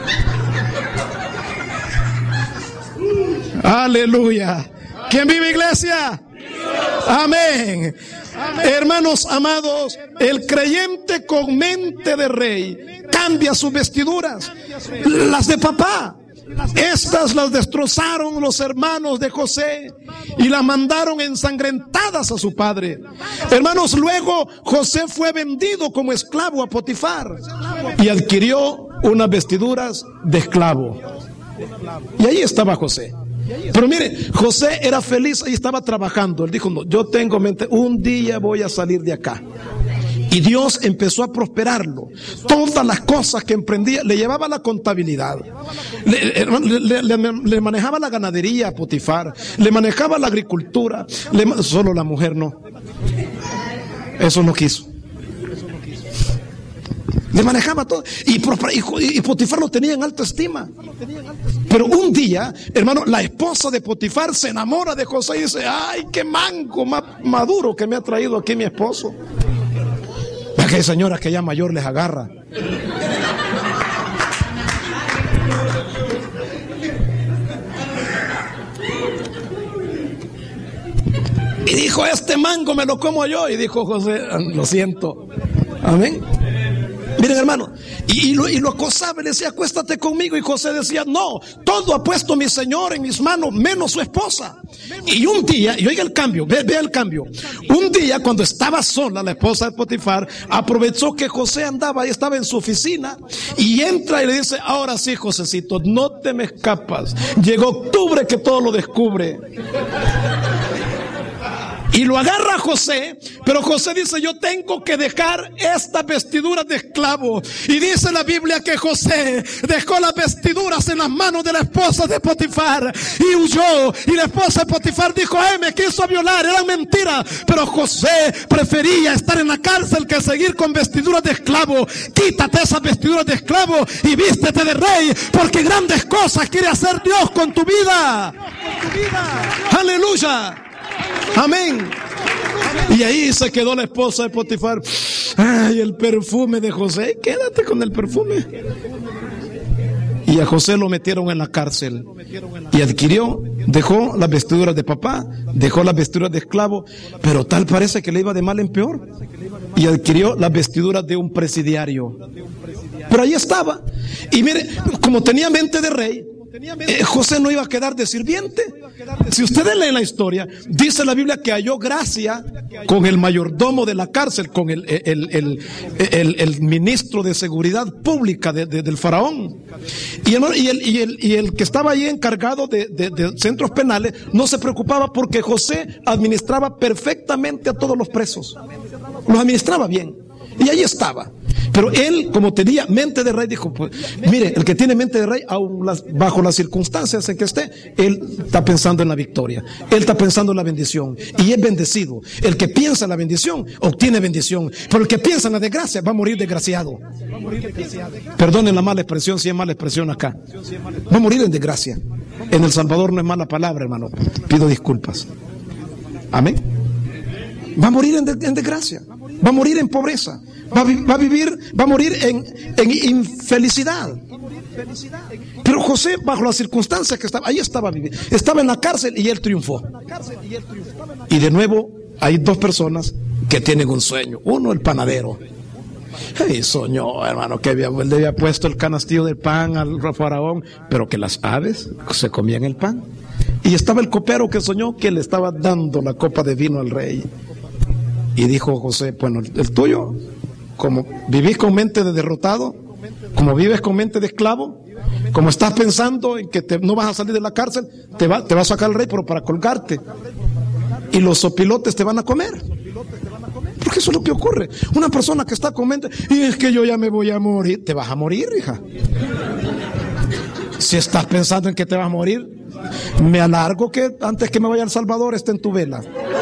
Aleluya. ¿Quién vive, iglesia? Amén. Amén. Hermanos amados, el creyente con mente de rey cambia sus vestiduras, las de papá. Estas las destrozaron los hermanos de José y las mandaron ensangrentadas a su padre. Hermanos, luego José fue vendido como esclavo a Potifar y adquirió unas vestiduras de esclavo. Y ahí estaba José. Pero mire, José era feliz y estaba trabajando. Él dijo, no, yo tengo mente, un día voy a salir de acá. Y Dios empezó a prosperarlo. Todas las cosas que emprendía, le llevaba la contabilidad, le, le, le, le manejaba la ganadería a Potifar, le manejaba la agricultura, le, solo la mujer no. Eso no quiso. Le manejaba todo. Y, y, y Potifar lo tenía en alta estima. Pero un día, hermano, la esposa de Potifar se enamora de José y dice, ay, qué mango más maduro que me ha traído aquí mi esposo. Que hay señoras que ya mayor les agarra. Y dijo, este mango me lo como yo. Y dijo José, lo siento. Amén. Miren, hermano, y, y, lo, y lo acosaba y le decía, acuéstate conmigo. Y José decía, no, todo ha puesto mi señor en mis manos, menos su esposa. Y un día, y oiga el cambio, ve, ve el cambio. Un día, cuando estaba sola la esposa de Potifar, aprovechó que José andaba y estaba en su oficina, y entra y le dice, ahora sí, Josecito, no te me escapas. Llegó octubre que todo lo descubre. Y lo agarra José, pero José dice, yo tengo que dejar estas vestiduras de esclavo. Y dice la Biblia que José dejó las vestiduras en las manos de la esposa de Potifar y huyó. Y la esposa de Potifar dijo, eh, me quiso violar, era mentira. Pero José prefería estar en la cárcel que seguir con vestiduras de esclavo. Quítate esas vestiduras de esclavo y vístete de rey, porque grandes cosas quiere hacer Dios con tu vida. Aleluya. Amén. Y ahí se quedó la esposa de Potifar. Ay, el perfume de José. Quédate con el perfume. Y a José lo metieron en la cárcel. Y adquirió, dejó las vestiduras de papá, dejó las vestiduras de esclavo, pero tal parece que le iba de mal en peor. Y adquirió las vestiduras de un presidiario. Pero ahí estaba. Y mire, como tenía mente de rey, Eh, José no iba a quedar de sirviente. Si ustedes leen la historia, dice la Biblia que halló gracia con el mayordomo de la cárcel, con el, el, el, el, el ministro de seguridad pública de, de, del faraón. Y el, y, el, y, el, y el que estaba ahí encargado de, de, de centros penales no se preocupaba porque José administraba perfectamente a todos los presos. Los administraba bien. Y ahí estaba. Pero él, como tenía mente de rey, dijo, pues, mire, el que tiene mente de rey, aún las, bajo las circunstancias en que esté, él está pensando en la victoria. Él está pensando en la bendición. Y es bendecido. El que piensa en la bendición, obtiene bendición. Pero el que piensa en la desgracia, va a morir desgraciado. Perdonen la mala expresión, si es mala expresión acá. Va a morir en desgracia. En El Salvador no es mala palabra, hermano. Pido disculpas. Amén. Va a morir en, de, en desgracia. Va a morir en pobreza. Va a, va a vivir, va a morir en, en infelicidad. Pero José, bajo las circunstancias que estaba, ahí estaba viviendo, estaba en la cárcel y él triunfó. Y de nuevo hay dos personas que tienen un sueño. Uno, el panadero. Hey, soñó, hermano, que había, le había puesto el canastillo del pan al faraón, pero que las aves se comían el pan. Y estaba el copero que soñó que le estaba dando la copa de vino al rey. Y dijo José, bueno, el tuyo, como vivís con mente de derrotado, como vives con mente de esclavo, como estás pensando en que te, no vas a salir de la cárcel, te va, te va a sacar el rey, pero para colgarte. Y los sopilotes te van a comer. Porque eso es lo que ocurre. Una persona que está con mente, y es que yo ya me voy a morir, te vas a morir, hija. Si estás pensando en que te vas a morir, me alargo que antes que me vaya al Salvador esté en tu vela.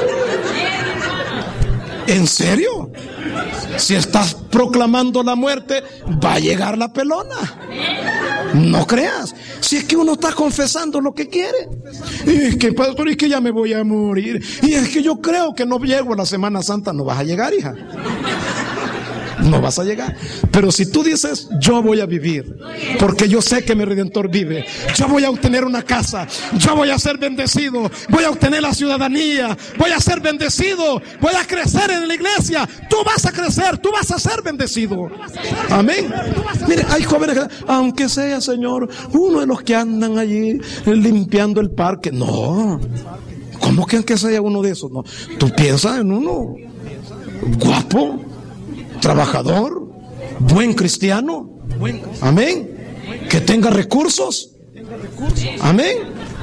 ¿En serio? Si estás proclamando la muerte, va a llegar la pelona. No creas. Si es que uno está confesando lo que quiere. Y es que, pastor, es que ya me voy a morir. Y es que yo creo que no llego a la Semana Santa. No vas a llegar, hija. No vas a llegar. Pero si tú dices, yo voy a vivir, porque yo sé que mi Redentor vive, yo voy a obtener una casa, yo voy a ser bendecido, voy a obtener la ciudadanía, voy a ser bendecido, voy a crecer en la iglesia, tú vas a crecer, tú vas a ser bendecido. Amén. Mire, hay jóvenes que, aunque sea, Señor, uno de los que andan allí limpiando el parque. No, ¿cómo que aunque sea uno de esos? No, tú piensas en uno guapo, trabajador, buen cristiano, amén, que tenga recursos, amén.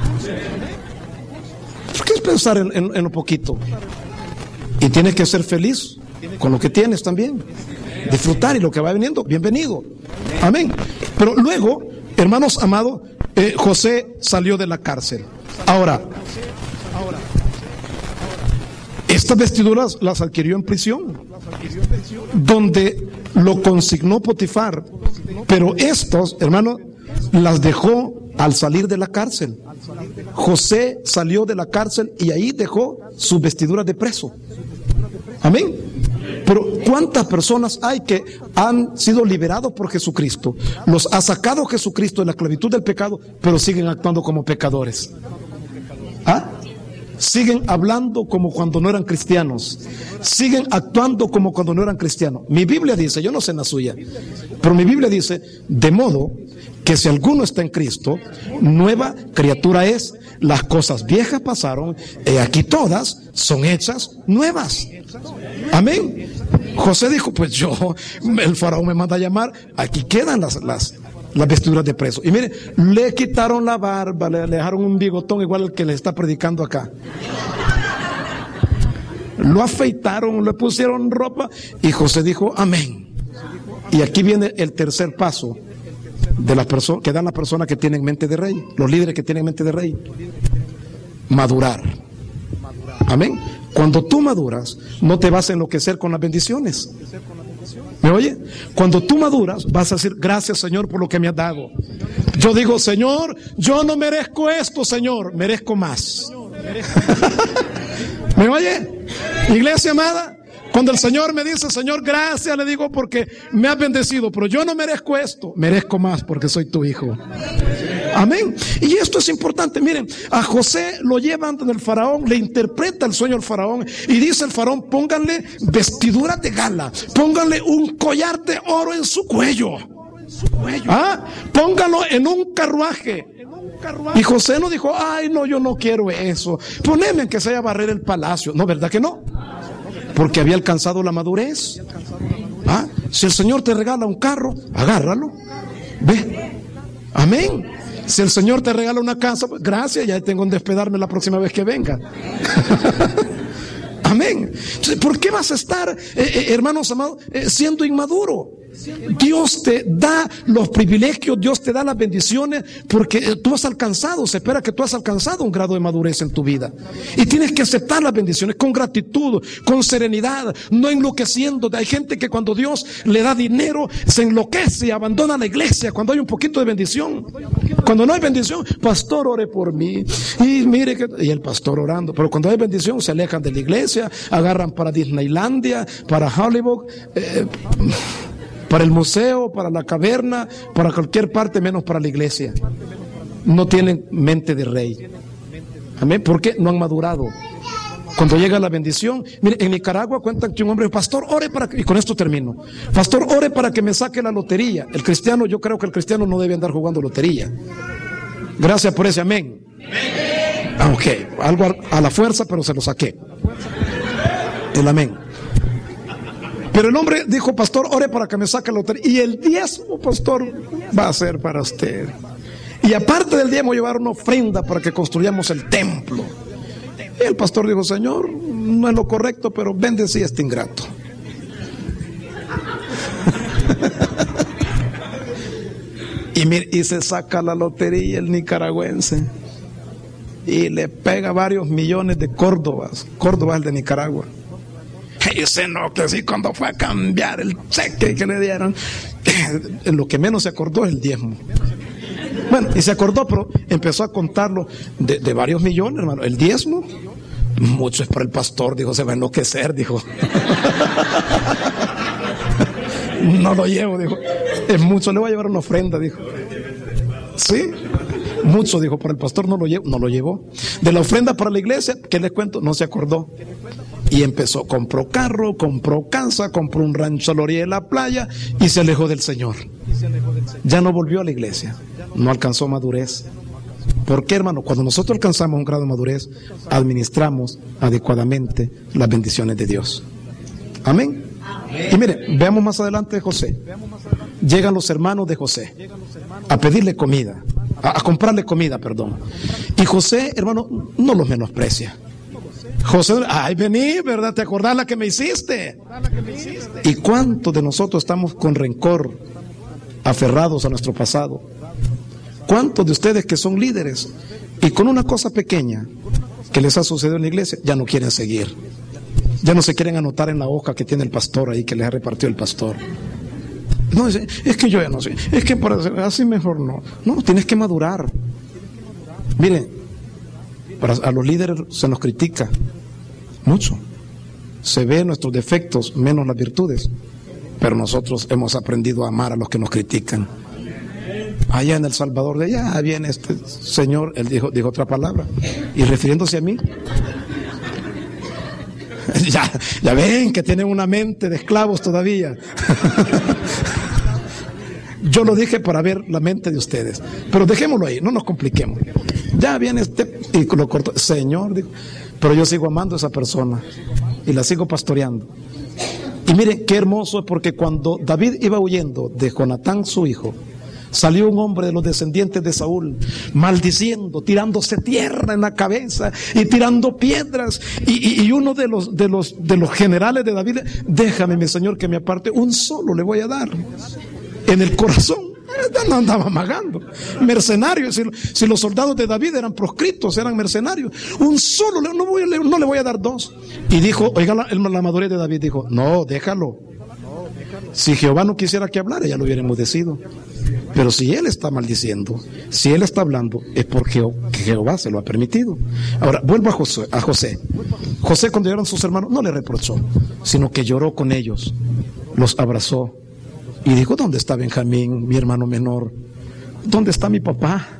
¿Por qué es pensar en, en, en lo poquito? Y tienes que ser feliz con lo que tienes también, disfrutar, y lo que va viniendo, bienvenido, amén. Pero luego, hermanos amados, eh, José salió de la cárcel. Ahora, estas vestiduras las adquirió en prisión, donde lo consignó Potifar, pero estos, hermanos, las dejó al salir de la cárcel. José salió de la cárcel y ahí dejó sus vestiduras de preso. Amén. Pero ¿cuántas personas hay que han sido liberados por Jesucristo? Los ha sacado Jesucristo de la esclavitud del pecado, pero siguen actuando como pecadores. ¿Ah? Siguen hablando como cuando no eran cristianos. Siguen actuando como cuando no eran cristianos. Mi Biblia dice, yo no sé la suya, pero mi Biblia dice, de modo que si alguno está en Cristo, nueva criatura es. Las cosas viejas pasaron, y aquí todas son hechas nuevas. Amén. José dijo, pues yo, el faraón me manda a llamar, aquí quedan las, las, las vestiduras de preso. Y mire, le quitaron la barba, le, le dejaron un bigotón igual al que le está predicando acá. Lo afeitaron, le pusieron ropa, y José dijo, amén. Y aquí viene el tercer paso de las personas que dan las personas que tienen mente de rey, los líderes que tienen mente de rey: madurar. Amén. Cuando tú maduras, no te vas a enloquecer con las bendiciones. ¿Me oye? Cuando tú maduras, vas a decir, gracias, Señor, por lo que me has dado. Yo digo, Señor, yo no merezco esto, Señor, merezco más. ¿Me oye? Iglesia amada, cuando el Señor me dice, Señor, gracias, le digo porque me has bendecido, pero yo no merezco esto, merezco más porque soy tu hijo. Amén. Y esto es importante. Miren, a José lo llevan ante el faraón, le interpreta el sueño al faraón y dice el faraón, pónganle vestiduras de gala, pónganle un collar de oro en su cuello, ¿ah? Pónganlo en un carruaje. Y José no dijo, ay no, yo no quiero eso, poneme en que sea barrer el palacio. No, ¿verdad que no? Porque había alcanzado la madurez. ¿Ah? Si el Señor te regala un carro, agárralo, ve. Amén. Si el Señor te regala una casa, pues, gracias, ya tengo que despedirme la próxima vez que venga. Amén. ¿Por qué vas a estar, eh, eh, hermanos amados, eh, siendo inmaduro? Dios te da los privilegios, Dios te da las bendiciones, porque tú has alcanzado, se espera que tú has alcanzado un grado de madurez en tu vida. Y tienes que aceptar las bendiciones con gratitud, con serenidad, no enloqueciéndote. Hay gente que cuando Dios le da dinero, se enloquece y abandona la iglesia cuando hay un poquito de bendición. Cuando no hay bendición, pastor, ore por mí. Y mire que, y el pastor orando. Pero cuando hay bendición, se alejan de la iglesia, agarran para Disneylandia, para Hollywood, eh, para el museo, para la caverna, para cualquier parte menos para la iglesia. No tienen mente de rey. Amén. ¿Por qué? No han madurado. Cuando llega la bendición, mire, en Nicaragua cuentan que un hombre, pastor, ore para que, y con esto termino, pastor, ore para que me saque la lotería. El cristiano, yo creo que el cristiano no debe andar jugando lotería. Gracias por ese amén. Aunque algo a, a la fuerza, pero se lo saqué. El amén. Pero el hombre dijo, pastor, ore para que me saque la lotería. Y el diezmo, pastor, va a ser para usted. Y aparte del diezmo, llevar una ofrenda para que construyamos el templo. Y el pastor dijo, Señor, no es lo correcto, pero bendecí a este ingrato. y, mire, y se saca la lotería el nicaragüense. Y le pega varios millones de córdobas. Córdoba es de Nicaragua. Y se nota así cuando fue a cambiar el cheque que le dieron. Lo que menos se acordó es el diezmo. Bueno, y se acordó, pero empezó a contarlo de, de varios millones, hermano. El diezmo, mucho es para el pastor, dijo, se va a enloquecer, dijo. No lo llevo, dijo. Es mucho, le voy a llevar una ofrenda, dijo. Sí, mucho, dijo, para el pastor no lo llevo, no lo llevó. De la ofrenda para la iglesia, ¿qué les cuento? No se acordó. Y empezó, compró carro, compró casa, compró un rancho a la orilla de la playa y se alejó del Señor. Ya no volvió a la iglesia, no alcanzó madurez. ¿Por qué, hermano? Cuando nosotros alcanzamos un grado de madurez, administramos adecuadamente las bendiciones de Dios. Amén. Y mire, veamos más adelante de José. Llegan los hermanos de José a pedirle comida, a, a comprarle comida, perdón. Y José, hermano, no los menosprecia. José, ay, vení, ¿verdad? ¿Te acordás la que me hiciste? ¿Y cuántos de nosotros estamos con rencor, aferrados a nuestro pasado? ¿Cuántos de ustedes que son líderes y con una cosa pequeña que les ha sucedido en la iglesia, ya no quieren seguir? Ya no se quieren anotar en la hoja que tiene el pastor ahí, que les ha repartido el pastor. No, es, es que yo ya no sé, es que para, así mejor no. No, tienes que madurar. Mire, para, a los líderes se nos critica mucho. Se ven nuestros defectos, menos las virtudes. Pero nosotros hemos aprendido a amar a los que nos critican. Allá en El Salvador, de allá viene este señor, él dijo, dijo otra palabra, y refiriéndose a mí. Ya, ya ven que tienen una mente de esclavos todavía. Yo lo dije para ver la mente de ustedes, pero dejémoslo ahí, no nos compliquemos. Ya viene este y lo cortó. Señor, dijo, pero yo sigo amando a esa persona y la sigo pastoreando. Y miren qué hermoso es, porque cuando David iba huyendo de Jonatán su hijo, salió un hombre de los descendientes de Saúl, maldiciendo, tirándose tierra en la cabeza y tirando piedras. Y, y, y uno de los, de, los, de los generales de David, déjame, mi señor, que me aparte, un solo le voy a dar en el corazón. No andaba amagando. Mercenarios. Si, si los soldados de David eran proscritos, eran mercenarios. Un solo, no, voy a, no le voy a dar dos. Y dijo, oiga la, la madurez de David, dijo, no, déjalo. Si Jehová no quisiera que hablara, ya lo hubiera enmudecido. Pero si él está maldiciendo, si él está hablando, es porque Jehová se lo ha permitido. Ahora, vuelvo a José, a José. José, cuando llegaron sus hermanos, no le reprochó, sino que lloró con ellos, los abrazó y dijo, ¿dónde está Benjamín, mi hermano menor? ¿Dónde está mi papá?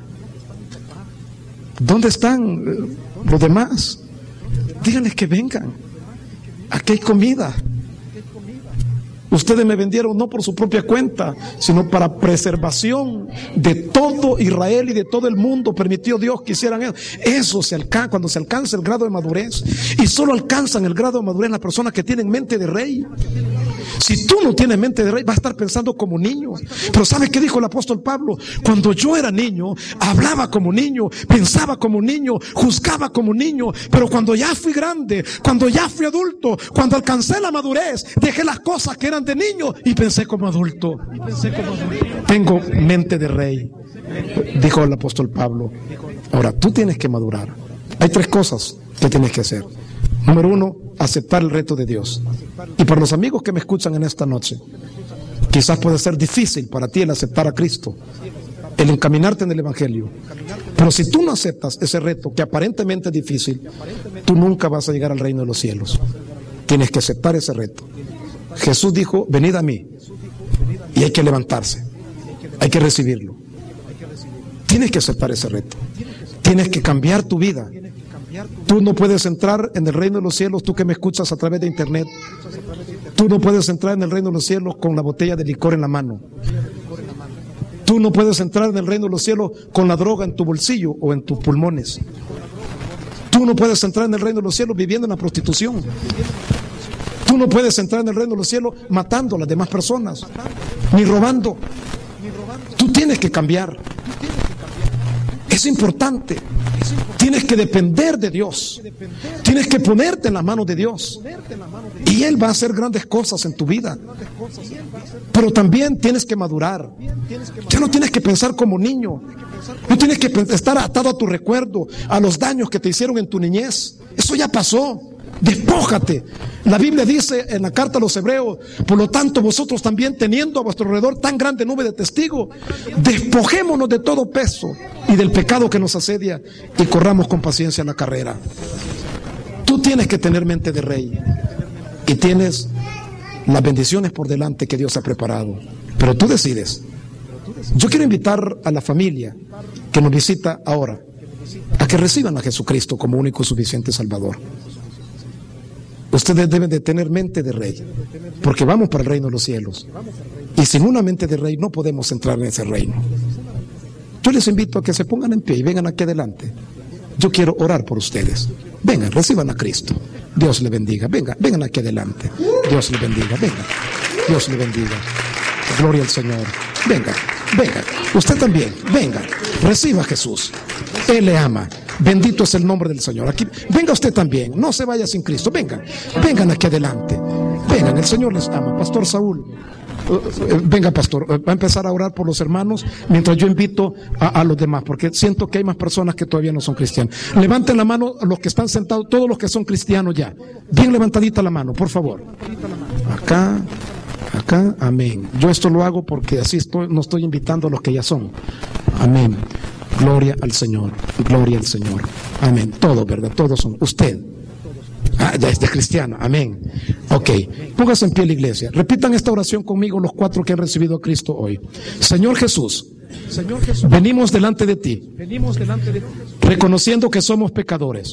¿Dónde están los demás? Díganles que vengan. Aquí hay comida. Ustedes me vendieron no por su propia cuenta, sino para preservación de todo Israel y de todo el mundo. Permitió Dios que hicieran eso. Eso se alcanza cuando se alcanza el grado de madurez. Y solo alcanzan el grado de madurez las personas que tienen mente de rey. Si tú no tienes mente de rey, vas a estar pensando como niño. Pero ¿sabes qué dijo el apóstol Pablo? Cuando yo era niño, hablaba como niño, pensaba como niño, juzgaba como niño. Pero cuando ya fui grande, cuando ya fui adulto, cuando alcancé la madurez, dejé las cosas que eran de niño y pensé como adulto. Tengo mente de rey, dijo el apóstol Pablo. Ahora, tú tienes que madurar. Hay tres cosas que tienes que hacer. Número uno, aceptar el reto de Dios. Y para los amigos que me escuchan en esta noche, quizás puede ser difícil para ti el aceptar a Cristo, el encaminarte en el Evangelio. Pero si tú no aceptas ese reto, que aparentemente es difícil, tú nunca vas a llegar al reino de los cielos. Tienes que aceptar ese reto. Jesús dijo, venid a mí. Y hay que levantarse. Hay que recibirlo. Tienes que aceptar ese reto. Tienes que cambiar tu vida. Tú no puedes entrar en el reino de los cielos, tú que me escuchas a través de internet. Tú no puedes entrar en el reino de los cielos con la botella de licor en la mano. Tú no puedes entrar en el reino de los cielos con la droga en tu bolsillo o en tus pulmones. Tú no puedes entrar en el reino de los cielos viviendo en la prostitución. Tú no puedes entrar en el reino de los cielos matando a las demás personas, ni robando. Tú tienes que cambiar. Es importante. Tienes que depender de Dios. Tienes que ponerte en las manos de Dios. Y Él va a hacer grandes cosas en tu vida. Pero también tienes que madurar. Ya no tienes que pensar como niño. No tienes que estar atado a tu recuerdo, a los daños que te hicieron en tu niñez. Eso ya pasó. Despójate. La Biblia dice en la carta a los Hebreos, por lo tanto vosotros también, teniendo a vuestro alrededor tan grande nube de testigos, despojémonos de todo peso y del pecado que nos asedia y corramos con paciencia la carrera. Tú tienes que tener mente de rey y tienes las bendiciones por delante que Dios ha preparado, pero tú decides. Yo quiero invitar a la familia que nos visita ahora a que reciban a Jesucristo como único y suficiente Salvador. Ustedes deben de tener mente de rey, porque vamos para el reino de los cielos, y sin una mente de rey no podemos entrar en ese reino. Yo les invito a que se pongan en pie y vengan aquí adelante. Yo quiero orar por ustedes. Vengan, reciban a Cristo. Dios le bendiga. Vengan, vengan aquí adelante. Dios le bendiga. Vengan. Dios le bendiga. Gloria al Señor. Venga, venga. Usted también, venga. Reciba a Jesús. Él le ama. Bendito es el nombre del Señor. Aquí, venga usted también. No se vaya sin Cristo. Vengan, vengan aquí adelante. Vengan, el Señor les ama. Pastor Saúl. Venga, pastor, va a empezar a orar por los hermanos mientras yo invito a, a los demás, porque siento que hay más personas que todavía no son cristianos. Levanten la mano los que están sentados, todos los que son cristianos ya. Bien levantadita la mano, por favor. Acá, acá, amén. Yo esto lo hago porque así estoy, no estoy invitando a los que ya son. Amén. Gloria al Señor, gloria al Señor. Amén. Todos, ¿verdad? Todos son. Usted. Ah, ya es de cristiano, amén. Ok, póngase en pie la iglesia. Repitan esta oración conmigo los cuatro que han recibido a Cristo hoy. Señor Jesús, Señor Jesús, venimos delante de ti, venimos delante de ti, reconociendo que somos pecadores.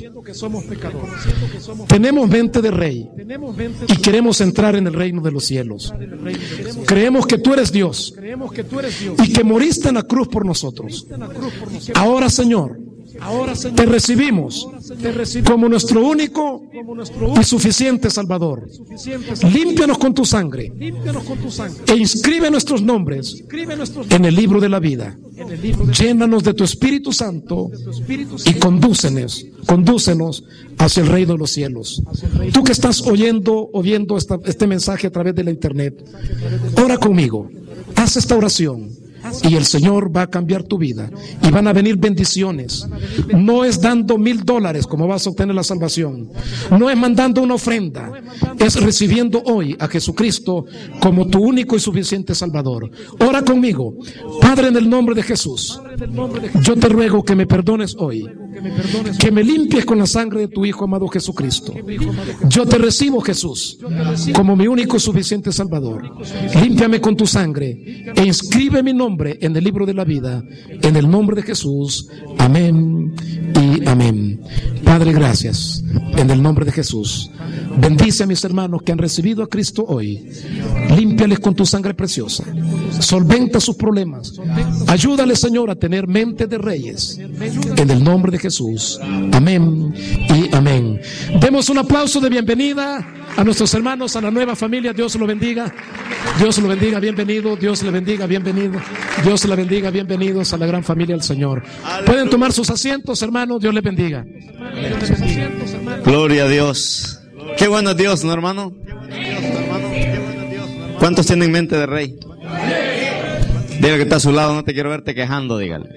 Tenemos mente de rey y queremos entrar en el reino de los cielos. Creemos que tú eres Dios y que moriste en la cruz por nosotros. Ahora, Señor, Ahora, Señor, te recibimos, te recibimos como nuestro único y suficiente Salvador. Límpianos con tu sangre e inscribe nuestros nombres en el libro de la vida. Llénanos de tu Espíritu Santo y condúcenos, condúcenos hacia el reino de los cielos. Tú que estás oyendo o viendo esta, este mensaje a través de la internet, ora conmigo, haz esta oración. Y el Señor va a cambiar tu vida y van a venir bendiciones. No es dando mil dólares como vas a obtener la salvación, no es mandando una ofrenda, es recibiendo hoy a Jesucristo como tu único y suficiente Salvador. Ora conmigo. Padre, en el nombre de Jesús, yo te ruego que me perdones hoy, que me limpies con la sangre de tu Hijo amado Jesucristo. Yo te recibo, Jesús, como mi único y suficiente Salvador. Límpiame con tu sangre e inscribe mi nombre en el libro de la vida, en el nombre de Jesús. Amén y amén. Padre, gracias, en el nombre de Jesús. Bendice a mis hermanos que han recibido a Cristo hoy. Límpiales con tu sangre preciosa. Solventa sus problemas. Ayúdales, Señor, a tener mente de reyes, en el nombre de Jesús. Amén y amén. Demos un aplauso de bienvenida a nuestros hermanos, a la nueva familia. Dios lo bendiga. Dios lo bendiga, bienvenido. Dios le bendiga, bienvenido. Dios le bendiga, bienvenidos a la gran familia del Señor. Pueden tomar sus asientos, hermanos. Dios les bendiga. Gloria a Dios. Qué bueno es Dios, ¿no, hermano? ¿Cuántos tienen mente de rey? Dígale que está a su lado, no te quiero verte quejando, dígale.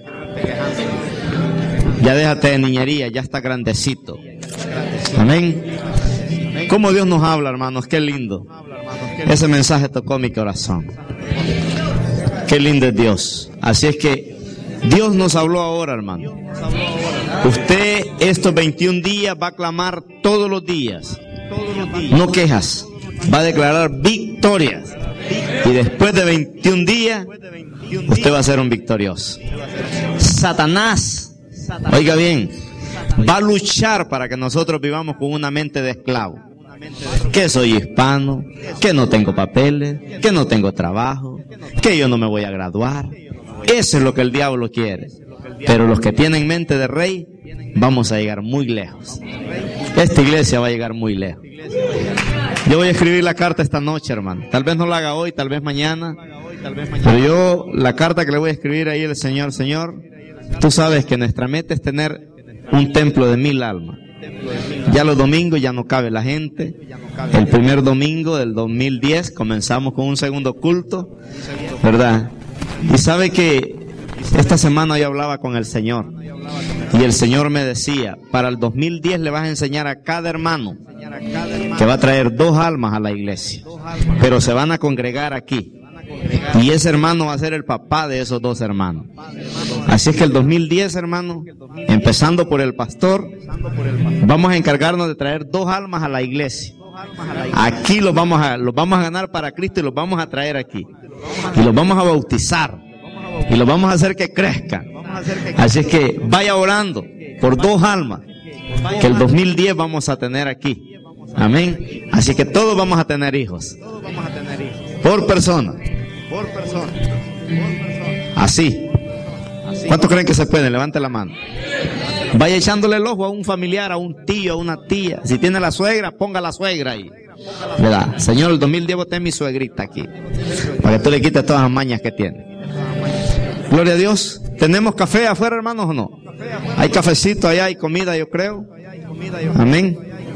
Ya déjate de niñería, ya está grandecito. Amén. Cómo Dios nos habla, hermanos, qué lindo. Ese mensaje tocó mi corazón. Qué lindo es Dios. Así es que Dios nos habló ahora, hermano. Usted estos veintiún días va a clamar todos los días. No quejas. Va a declarar victorias. Y después de veintiún días, usted va a ser un victorioso. Satanás, oiga bien, va a luchar para que nosotros vivamos con una mente de esclavo. Que soy hispano, que no tengo papeles, que no tengo trabajo, que yo no me voy a graduar. Eso es lo que el diablo quiere. Pero los que tienen mente de rey, vamos a llegar muy lejos. Esta iglesia va a llegar muy lejos. Yo voy a escribir la carta esta noche, hermano. Tal vez no la haga hoy, tal vez mañana. Pero yo, la carta que le voy a escribir ahí al Señor, Señor, tú sabes que nuestra meta es tener un templo de mil almas. Ya los domingos ya no cabe la gente. El primer domingo del dos mil diez comenzamos con un segundo culto, ¿verdad? Y sabe que esta semana yo hablaba con el Señor Y el Señor me decía, para el dos mil diez le vas a enseñar a cada hermano que va a traer dos almas a la iglesia, pero se van a congregar aquí. Y ese hermano va a ser el papá de esos dos hermanos. Así es que el dos mil diez, hermano, empezando por el pastor, vamos a encargarnos de traer dos almas a la iglesia. Aquí los vamos a, los vamos a ganar para Cristo y los vamos a traer aquí. Y los vamos a bautizar. Y los vamos a hacer que crezcan. Así es que vaya orando por dos almas que el dos mil diez vamos a tener aquí. Amén. Así que todos vamos a tener hijos. Por persona. Así. ¿Cuántos creen que se pueden? Levante la mano. Vaya echándole el ojo a un familiar, a un tío, a una tía. Si tiene la suegra, ponga la suegra ahí. ¿Verdad? Señor, el dos mil diez boté mi suegrita aquí, para que tú le quites todas las mañas que tiene. Gloria a Dios. ¿Tenemos café afuera, hermanos, o no? Hay cafecito allá, hay comida, yo creo. Amén.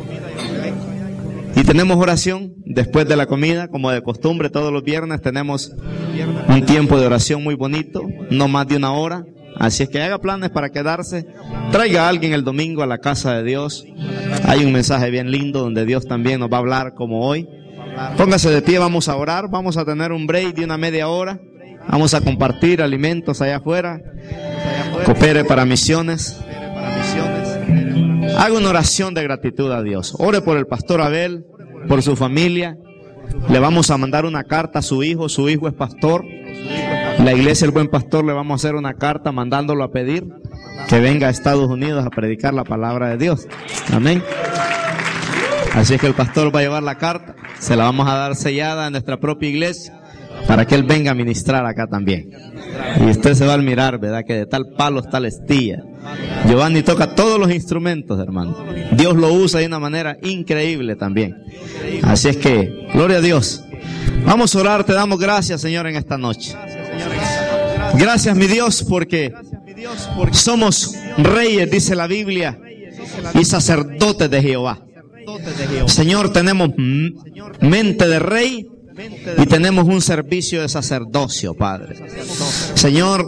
Y tenemos oración después de la comida, como de costumbre, todos los viernes tenemos un tiempo de oración muy bonito, no más de una hora. Así es que haga planes para quedarse. Traiga a alguien el domingo a la casa de Dios. Hay un mensaje bien lindo donde Dios también nos va a hablar como hoy. Póngase de pie, vamos a orar. Vamos a tener un break de una media hora. Vamos a compartir alimentos allá afuera. Coopere para misiones. Haga una oración de gratitud a Dios. Ore por el pastor Abel, por su familia. Le vamos a mandar una carta a su hijo. Su hijo es pastor. La iglesia El Buen Pastor le vamos a hacer una carta mandándolo a pedir que venga a Estados Unidos a predicar la palabra de Dios. Amén. Así es que el pastor va a llevar la carta. Se la vamos a dar sellada en nuestra propia iglesia para que él venga a ministrar acá también. Y usted se va a admirar, ¿verdad? Que de tal palo está la estilla. Giovanni toca todos los instrumentos, hermano. Dios lo usa de una manera increíble también. Así es que, gloria a Dios. Vamos a orar, te damos gracias, Señor, en esta noche. Gracias, mi Dios, porque somos reyes, dice la Biblia, y sacerdotes de Jehová. Señor, tenemos mente de rey y tenemos un servicio de sacerdocio, Padre. Señor,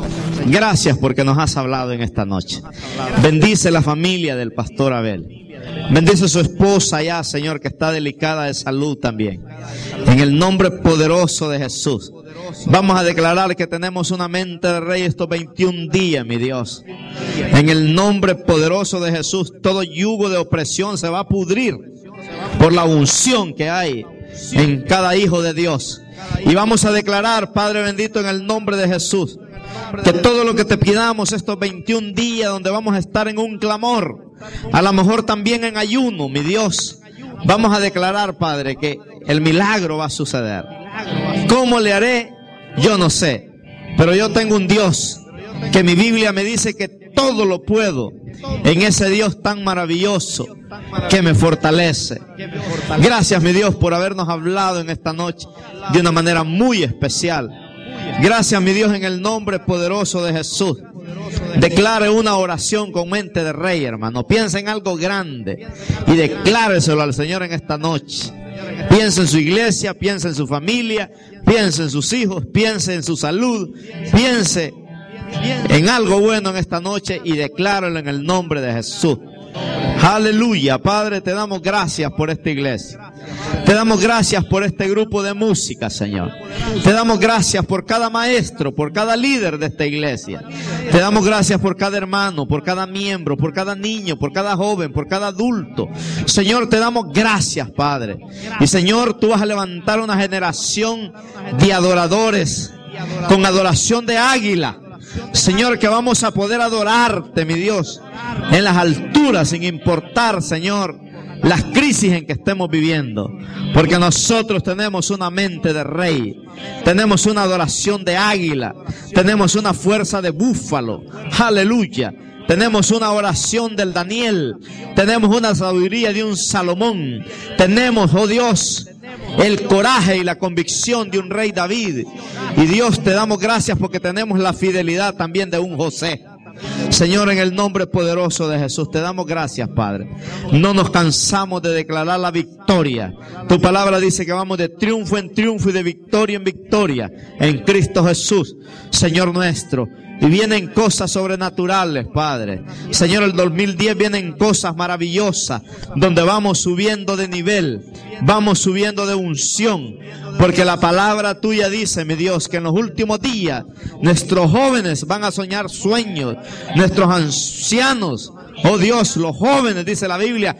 gracias porque nos has hablado en esta noche. Bendice la familia del pastor Abel. Bendice a su esposa ya, Señor, que está delicada de salud también. En el nombre poderoso de Jesús. Vamos a declarar que tenemos una mente de rey estos veintiún días, mi Dios. En el nombre poderoso de Jesús, todo yugo de opresión se va a pudrir por la unción que hay en cada hijo de Dios. Y vamos a declarar, Padre bendito, en el nombre de Jesús, que todo lo que te pidamos estos veintiún días donde vamos a estar en un clamor, a lo mejor también en ayuno, mi Dios, vamos a declarar, Padre, que el milagro va a suceder. ¿Cómo le haré? Yo no sé, pero yo tengo un Dios que mi Biblia me dice que todo lo puedo en ese Dios tan maravilloso que me fortalece. Gracias, mi Dios, por habernos hablado en esta noche de una manera muy especial. Gracias, mi Dios, en el nombre poderoso de Jesús. Declare una oración con mente de rey, hermano. Piensa en algo grande y decláreselo al Señor en esta noche. Piensa en su iglesia, piensa en su familia, piensa en sus hijos, piensa en su salud, piense en algo bueno en esta noche y decláralo en el nombre de Jesús. Aleluya, Padre, te damos gracias por esta iglesia. Te damos gracias por este grupo de música, Señor. Te damos gracias por cada maestro, por cada líder de esta iglesia. Te damos gracias por cada hermano, por cada miembro, por cada niño, por cada joven, por cada adulto. Señor, te damos gracias, Padre. Y Señor, tú vas a levantar una generación de adoradores con adoración de águila. Señor, que vamos a poder adorarte, mi Dios, en las alturas, sin importar, Señor, las crisis en que estemos viviendo, porque nosotros tenemos una mente de rey, tenemos una adoración de águila, tenemos una fuerza de búfalo, aleluya, tenemos una oración del Daniel, tenemos una sabiduría de un Salomón, tenemos, oh Dios, el coraje y la convicción de un rey David. Y Dios, te damos gracias porque tenemos la fidelidad también de un José. Señor, en el nombre poderoso de Jesús, te damos gracias, Padre. No nos cansamos de declarar la victoria. Tu palabra dice que vamos de triunfo en triunfo y de victoria en victoria en Cristo Jesús, Señor nuestro. Y vienen cosas sobrenaturales, Padre. Señor, el dos mil diez vienen cosas maravillosas, donde vamos subiendo de nivel, vamos subiendo de unción, porque la palabra tuya dice, mi Dios, que en los últimos días nuestros jóvenes van a soñar sueños, nuestros ancianos, oh Dios, los jóvenes, dice la Biblia,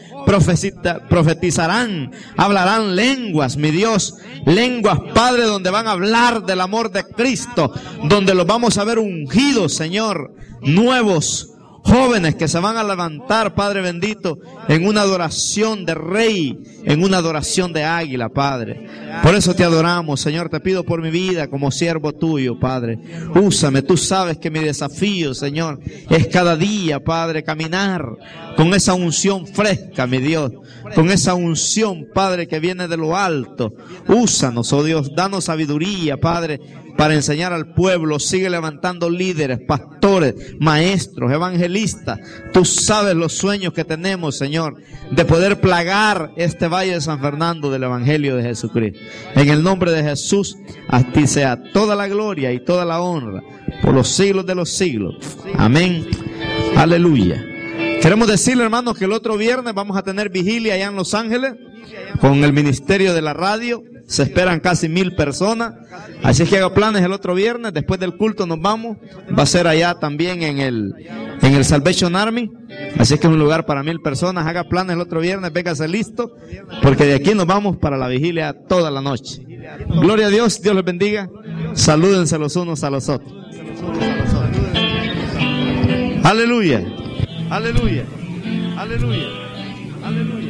profetizarán, hablarán lenguas, mi Dios, lenguas, Padre, donde van a hablar del amor de Cristo, donde los vamos a ver ungidos, Señor, nuevos jóvenes que se van a levantar, Padre bendito, en una adoración de rey, en una adoración de águila, Padre. Por eso te adoramos, Señor. Te pido por mi vida como siervo tuyo, Padre. Úsame. Tú sabes que mi desafío, Señor, es cada día, Padre, caminar con esa unción fresca, mi Dios, con esa unción, Padre, que viene de lo alto. Úsanos, oh Dios, danos sabiduría, Padre, para enseñar al pueblo. Sigue levantando líderes, pastores, maestros, evangelistas. Tú sabes los sueños que tenemos, Señor, de poder plagar este Valle de San Fernando del Evangelio de Jesucristo. En el nombre de Jesús, a ti sea toda la gloria y toda la honra por los siglos de los siglos. Amén. Aleluya. Queremos decirle, hermanos, que el otro viernes vamos a tener vigilia allá en Los Ángeles con el ministerio de la radio. Se esperan casi mil personas. Así es que haga planes el otro viernes. Después del culto nos vamos. Va a ser allá también en el, en el Salvation Army. Así es que es un lugar para mil personas. Haga planes el otro viernes. Véngase listo. Porque de aquí nos vamos para la vigilia toda la noche. Gloria a Dios. Dios les bendiga. Salúdense los unos a los otros. Aleluya. Aleluya. Aleluya. Aleluya.